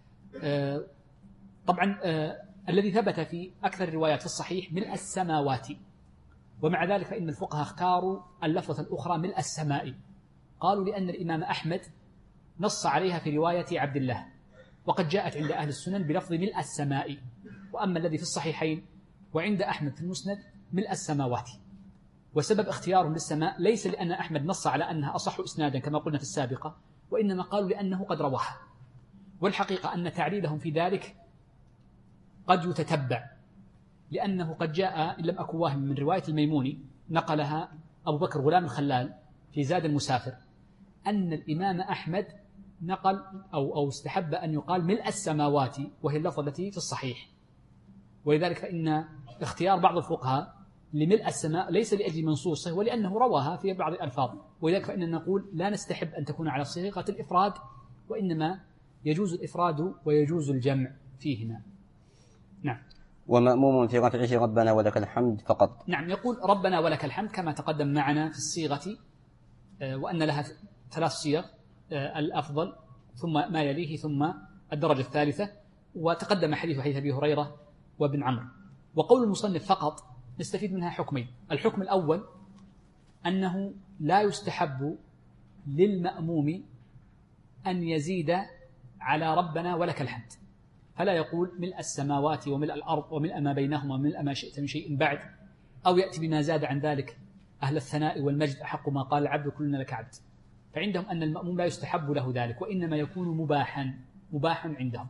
طبعا الذي ثبت في أكثر الروايات في الصحيح ملء السماوات، ومع ذلك فإن الفقهاء اختاروا اللفظة الأخرى ملء السماء، قالوا لأن الإمام أحمد نص عليها في رواية عبد الله، وقد جاءت عند أهل السنن بلفظ ملء السماء، وأما الذي في الصحيحين وعند أحمد في المسند ملء السماوات. وسبب اختيارهم للسماء ليس لأن أحمد نص على أنها أصح إسنادا كما قلنا في السابقة، وإنما قالوا لأنه قد رواها، والحقيقة أن تعليلهم في ذلك قد يتتبع، لأنه قد جاء إن لم أكن واهم من رواية الميموني نقلها أبو بكر غلام الخلال في زاد المسافر أن الإمام أحمد نقل أو استحب أن يقال ملء السماوات، وهي اللفظة التي في الصحيح. ولذلك فإن اختيار بعض الفقهاء لملء السماء ليس لأجل منصوصه ولأنه رواها في بعض الألفاظ، ولذلك فإننا نقول لا نستحب أن تكون على صيغة الإفراد، وإنما يجوز الإفراد ويجوز الجمع فيهما. نعم.
ومأموم في رفعه ربنا ولك الحمد فقط.
نعم. يقول ربنا ولك الحمد كما تقدم معنا في الصيغة، وأن لها 3 صيغ، الأفضل ثم ما يليه ثم الدرجة الثالثة. وتقدم حديث أبي هريرة وابن عمرو. وقول المصنف فقط نستفيد منها حكمين. الحكم الأول أنه لا يستحب للمأموم أن يزيد على ربنا ولك الحمد، فلا يقول ملء السماوات وملء الأرض وملء ما بينهما وملء ما شئت من شيء بعد، أو يأتي بما زاد عن ذلك أهل الثناء والمجد أحق ما قال العبد كلنا لك عبد. فعندهم أن المأموم لا يستحب له ذلك، وإنما يكون مباحا عندهم.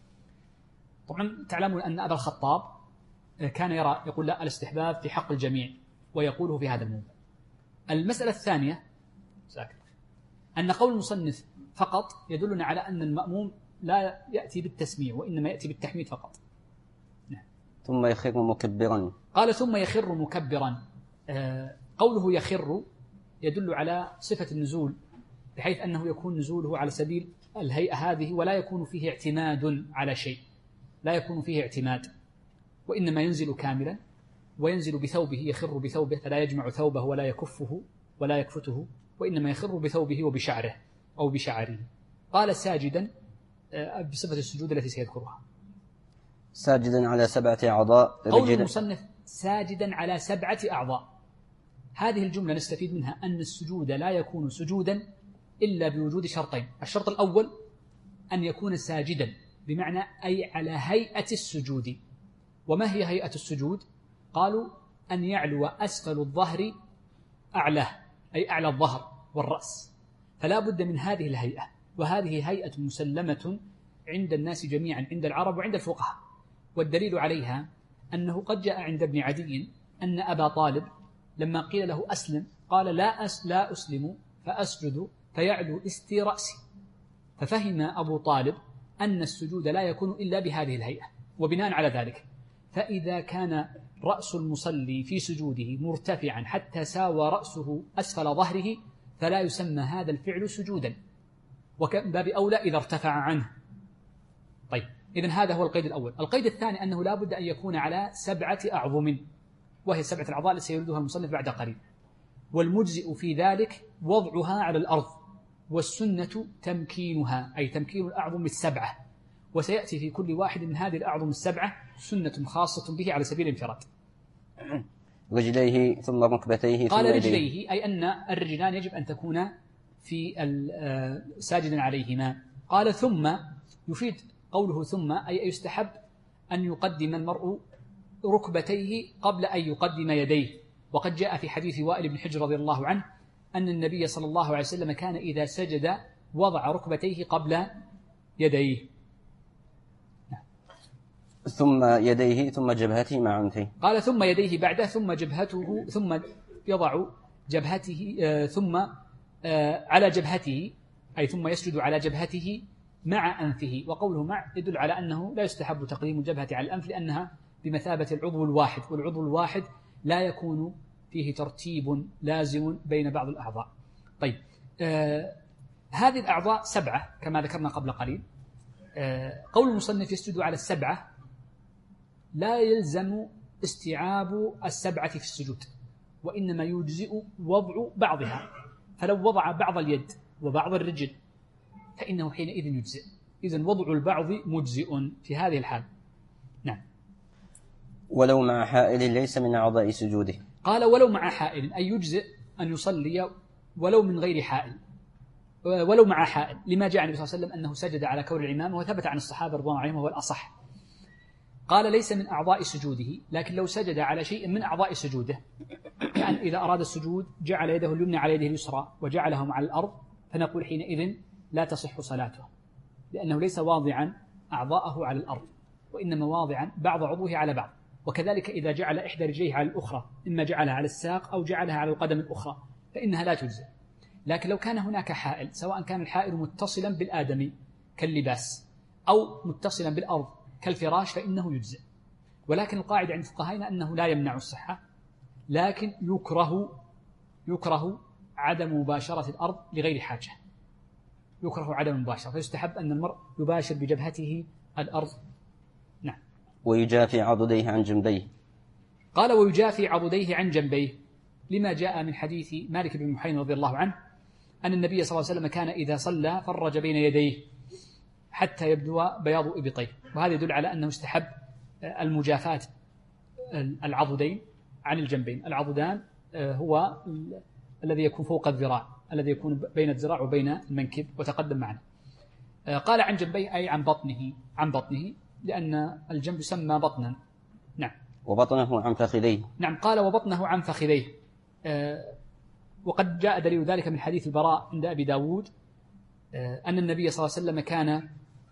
طبعا تعلمون أن أبا الخطاب كان يقول لا، الاستحباب في حق الجميع، ويقوله في هذا الموضوع. المسألة الثانية أن قول المصنف فقط يدلنا على أن المأموم لا يأتي بالتسميع، وإنما يأتي بالتحميد فقط.
ثم يخر مكبرا.
قال ثم يخر مكبرا. قوله يخر يدل على صفة النزول، بحيث أنه يكون نزوله على سبيل الهيئة هذه، ولا يكون فيه اعتماد على شيء، لا يكون فيه اعتماد، وإنما ينزل كاملا، وينزل بثوبه، يخر بثوبه، فلا يجمع ثوبه ولا يكفه ولا يكفته، وإنما يخر بثوبه وبشعره أو بشعره. قال ساجدا بصفة السجود التي سيذكرها.
ساجدا على 7 أعضاء.
قول المصنف ساجدا على 7 أعضاء، هذه الجملة نستفيد منها أن السجود لا يكون سجودا إلا بوجود شرطين. الشرط الأول أن يكون ساجدا، بمعنى أي على هيئة السجود. وما هي هيئة السجود؟ قالوا أن يعلو أسفل الظهر أعلاه، أي أعلى الظهر والرأس، فلا بد من هذه الهيئة. وهذه هيئة مسلمة عند الناس جميعا، عند العرب وعند الفقهاء. والدليل عليها أنه قد جاء عند ابن عدي أن أبا طالب لما قيل له أسلم قال لا أسلم فأسجد فيعلو استي رأسي، ففهم أبو طالب أن السجود لا يكون إلا بهذه الهيئة. وبناء على ذلك فإذا كان رأس المصلي في سجوده مرتفعا حتى ساوى رأسه أسفل ظهره فلا يسمى هذا الفعل سجودا، وباب أولى إذا ارتفع عنه. طيب، إذن هذا هو القيد الأول. القيد الثاني أنه لا بد أن يكون على 7 أعظم، وهي 7 الأعضاء التي سيردها المصنف بعد قليل. والمجزئ في ذلك وضعها على الأرض، والسنة تمكينها، أي تمكين الأعظم 7، وسيأتي في كل واحد من هذه الأعظم 7 سنة خاصة به على سبيل الانفراد.
رجليه ثم ركبتيه.
قال رجليه أي أن الرجلان يجب أن تكون في ساجدا عليهما. قال ثم يفيد قوله ثم أي يستحب أن يقدم المرء ركبتيه قبل أن يقدم يديه. وقد جاء في حديث وائل بن حجر رضي الله عنه أن النبي صلى الله عليه وسلم كان إذا سجد وضع ركبتيه قبل يديه.
ثم يديه ثم جبهته مع أنفه.
قال ثم يديه بعده، ثم جبهته، ثم يضع جبهته ثم على جبهته، أي ثم يسجد على جبهته مع أنفه. وقوله مع يدل على أنه لا يستحب تقديم الجبهة على الأنف، لأنها بمثابة العضو الواحد، والعضو الواحد لا يكون فيه ترتيب لازم بين بعض الأعضاء. طيب، هذه الأعضاء 7 كما ذكرنا قبل قليل. قول المصنف يسجد على 7 لا يلزم استيعاب 7 في السجود، وإنما يجزئ وضع بعضها. فلو وضع بعض اليد وبعض الرجل فإنه حينئذ يجزئ. إذن وضع البعض مجزئ في هذه الحال. نعم.
ولو مع حائل ليس من أعضاء سجوده.
قال ولو مع حائل، أي يجزئ أن يصلي ولو من غير حائل، ولو مع حائل، لما جاء النبي صلى الله عليه وسلم أنه سجد على كور العمامة، وثبت عن الصحابة رضوان الله عليهم وهو الأصح. قال ليس من أعضاء سجوده، لكن لو سجد على شيء من أعضاء سجوده، يعني إذا أراد السجود جعل يده اليمنى على يده اليسرى وجعلهم على الأرض، فنقول حينئذ لا تصح صلاته، لأنه ليس واضعا أعضاءه على الأرض، وإنما واضعا بعض عضوه على بعض. وكذلك إذا جعل إحدى رجليه على الأخرى، إما جعلها على الساق أو جعلها على القدم الأخرى، فإنها لا تجزئ. لكن لو كان هناك حائل، سواء كان الحائل متصلا بالآدمي كاللباس أو متصلا بالأرض كالفراش، فإنه يجزئ. ولكن القاعدة عند فقهائنا أنه لا يمنع الصحة، لكن يكره عدم مباشرة الأرض لغير حاجة، يكره عدم المباشرة، فيستحب أن المرء يباشر بجبهته الأرض. نعم.
ويجافي عضديه عن جنبيه.
قال ويجافي عضديه عن جنبيه، لما جاء من حديث مالك بن محين رضي الله عنه أن النبي صلى الله عليه وسلم كان إذا صلى فرج بين يديه حتى يبدو بياض إبطيه، وهذا يدل على أنه استحب المجافاة العضدين عن الجنبين. العضدان هو الذي يكون فوق الذراع، الذي يكون بين الذراع وبين المنكب، وتقدم معنا. قال عن جنبيه أي عن بطنه لأن الجنب يسمى بطنا. نعم.
وبطنه عن فخذيه.
نعم، قال وبطنه عن فخذيه. وقد جاء دليل ذلك من حديث البراء عند أبي داود أن النبي صلى الله عليه وسلم كان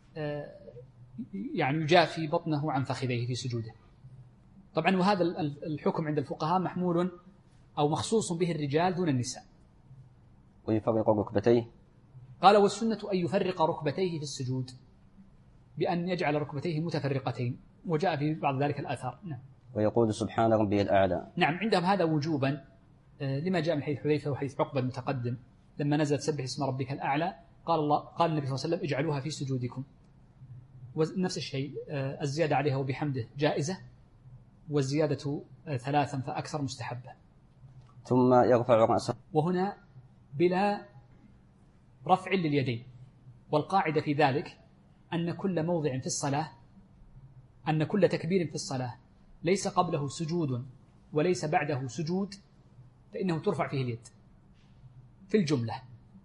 يعني يجافي بطنه عن فخذيه في سجوده. طبعا وهذا الحكم عند الفقهاء محمول أو مخصوص به الرجال دون النساء.
ويفرق ركبتيه.
قال والسنة أن يفرق ركبتيه في السجود بأن يجعل ركبتيه متفرقتين، وجاء في بعض ذلك الآثار. نعم.
ويقول سبحان ربي الأعلى.
نعم، عندهم هذا وجوبا لما جاء من حديث حذيفة وحديث عقبة المتقدم لما نزلت سبح اسم ربك الأعلى قال النبي صلى الله عليه وسلم اجعلوها في سجودكم. ونفس الشيء الزيادة عليها وبحمده جائزة، والزيادة 3 فأكثر مستحبة.
ثم يرفع رأسه،
وهنا بلا رفع لليدين. والقاعدة في ذلك أن كل موضع في الصلاة، أن كل تكبير في الصلاة ليس قبله سجود وليس بعده سجود فإنه ترفع فيه اليد في الجملة،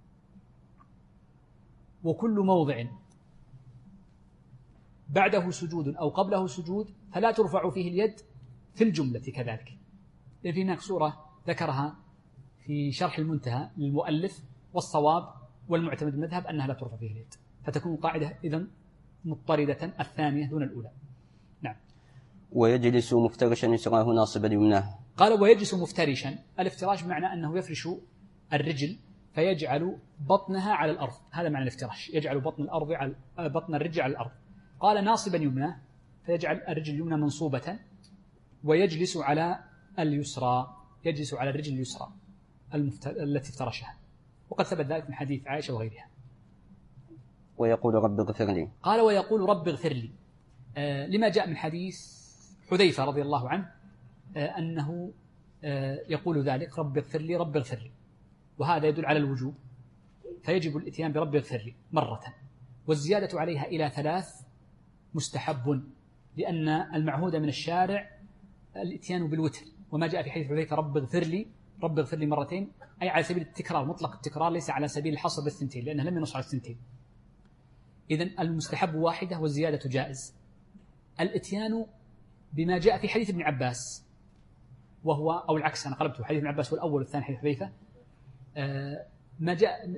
وكل موضع بعده سجود أو قبله سجود فلا ترفع فيه اليد في الجملة كذلك. لأن في هناك سورة ذكرها في شرح المنتهى للمؤلف، والصواب والمعتمد المذهب أنها لا ترفع فيه اليد، فتكون قاعدة إذن مضطردة الثانية دون الأولى. نعم.
ويجلس مفترشا يسراه ناصبا يمناه.
قال ويجلس مفترشا. الافتراش بمعنى أنه يفرش الرجل فيجعل بطنها على الأرض، هذا معنى الافتراش، يجعل بطن الرجل على الأرض. قال ناصبا يمناه فيجعل الرجل اليمنى منصوبة، ويجلس على اليسرى، يجلس على الرجل اليسرى التي افترشها، وقد ثبت ذلك من حديث عائشة وغيرها.
ويقول رب اغفر لي.
قال ويقول رب اغفر لي لما جاء من حديث حذيفة رضي الله عنه أنه يقول ذلك رب اغفر لي رب اغفر لي، وهذا يدل على الوجوب، فيجب الاتيان برب اغفر لي مرة، والزيادة عليها إلى 3 مستحب، لأن المعهود من الشارع الاتيان بالوتر، وما جاء في حديث حذيفة رب اغفر لي مرتين أي على سبيل التكرار، مطلق التكرار، ليس على سبيل الحصر بالثنتين لأنه لم ينص على الثنتين. إذن المستحب واحدة والزيادة جائز. الاتيان بما جاء في حديث ابن عباس، وهو أو العكس، أنا قلبته، حديث ابن عباس هو الأول والثاني حديث حذيفة. ما جاء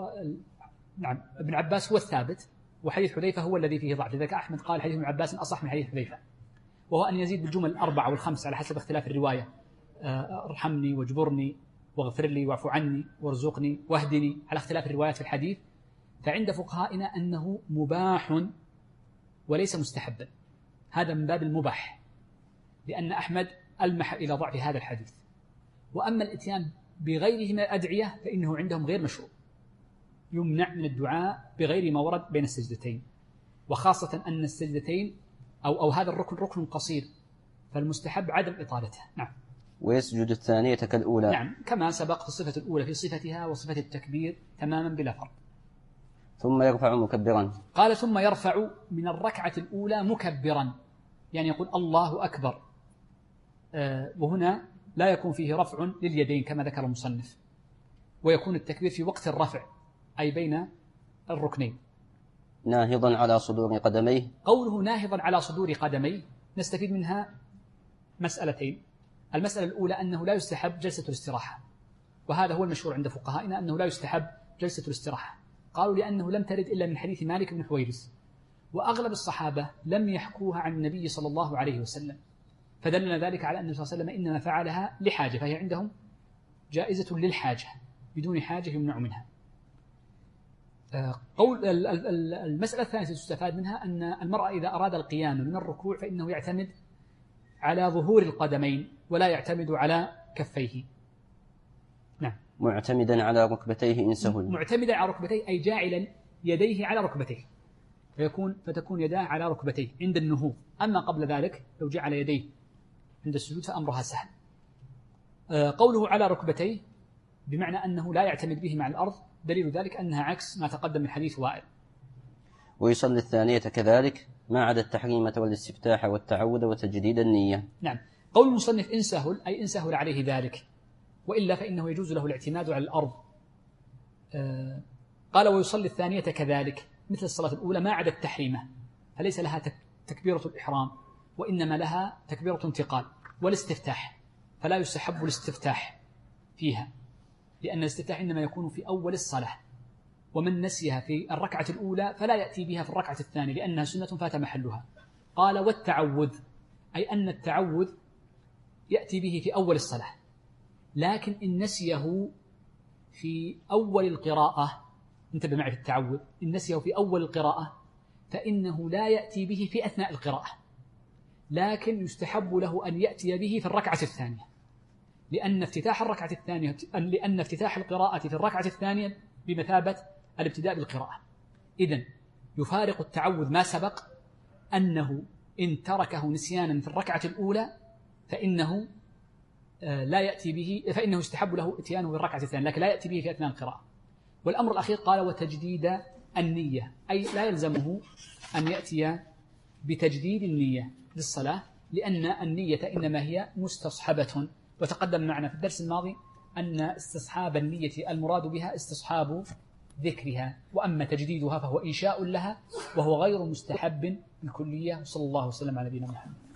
نعم ابن عباس هو الثابت، وحديث حذيفة هو الذي فيه ضعف، لذلك أحمد قال حديث ابن عباس أصح من حديث حذيفة، وهو أن يزيد بالجمل 4 و5 على حسب اختلاف الرواية، ارحمني واجبرني واغفر لي واعف عني وارزقني واهدني، على اختلاف الروايات في الحديث. فعند فقهائنا أنه مباح وليس مستحبا، هذا من باب المباح، لأن أحمد ألمح إلى ضعف هذا الحديث. وأما الاتيان بغيره من الأدعية فإنه عندهم غير مشروع، يمنع من الدعاء بغير ما ورد بين السجدتين، وخاصة أن السجدتين أو هذا الركن ركن قصير، فالمستحب عدم إطالته. نعم.
ويسجد الثانية كالأولى.
نعم، كما سبق في الصفة الأولى في صفتها وصفة التكبير تماما بلا فرق.
ثم يرفع مكبرا.
قال ثم يرفع من الركعة الأولى مكبرا، يعني يقول الله أكبر، وهنا لا يكون فيه رفع لليدين كما ذكر المصنف، ويكون التكبير في وقت الرفع أي بين الركنين.
ناهضا على صدور قدميه.
قوله ناهضا على صدور قدميه نستفيد منها مسألتين. المسألة الأولى أنه لا يستحب جلسة الاستراحة، وهذا هو المشهور عند فقهائنا أنه لا يستحب جلسة الاستراحة. قالوا لأنه لم ترد إلا من حديث مالك بن حويرث، وأغلب الصحابة لم يحكوها عن النبي صلى الله عليه وسلم، فدلنا ذلك على أن النبي صلى الله عليه وسلم إنما فعلها لحاجة، فهي عندهم جائزة للحاجة، بدون حاجة يمنع منها. المسألة الثانية تستفاد منها أن المرأة إذا أراد القيام من الركوع فإنه يعتمد على ظهور القدمين ولا يعتمد على كفيه. نعم.
معتمدا على ركبتيه إن سهل.
معتمدا على ركبتيه أي جاعلا يديه على ركبتيه، فتكون يداه على ركبتيه عند النهوض. أما قبل ذلك لو جعل يديه عند السجود فأمرها سهل. قوله على ركبتيه بمعنى أنه لا يعتمد به مع الأرض، دليل ذلك أنها عكس ما تقدم من حديث وائل.
ويصلي الثانية كذلك ما عدا التحريمة والاستفتاح والتعوذ وتجديد النية.
نعم. قول المصنف إن سهل أي إن سهل عليه ذلك، وإلا فإنه يجوز له الاعتماد على الأرض. قال ويصلي الثانية كذلك مثل الصلاة الأولى ما عدا التحريمة، فليس لها تكبيرة الإحرام وإنما لها تكبيرة انتقال والاستفتاح، فلا يستحب الاستفتاح فيها، لأن الاستفتاح إنما يكون في أول الصلاة، ومن نسيها في الركعة الأولى فلا يأتي بها في الركعة الثانية لأنها سنة فات محلها. قال والتعوذ أي أن التعوذ يأتي به في أول الصلاة، لكن إن نسيه في أول القراءة، انتبه معي في التعوذ، إن نسيه في أول القراءة فإنه لا يأتي به في أثناء القراءة، لكن يستحب له أن يأتي به في الركعة الثانية، لأن افتتاح القراءة في الركعة الثانية بمثابة الابتداء بالقراءة. إذن يفارق التعوذ ما سبق أنه إن تركه نسيانا في الركعة الأولى فإنه لا يأتي به، فإنه يستحب له اتيانه في الركعة الثانية، لكن لا يأتي به في أثناء القراءة. والأمر الأخير قال وتجديد النية، أي لا يلزمه أن يأتي بتجديد النية للصلاة، لأن النية إنما هي مستصحبة، وتقدم معنا في الدرس الماضي أن استصحاب النية المراد بها استصحاب ذكرها، وأما تجديدها فهو إنشاء لها وهو غير مستحب بالكلية. صلى الله وسلم على نبينا محمد.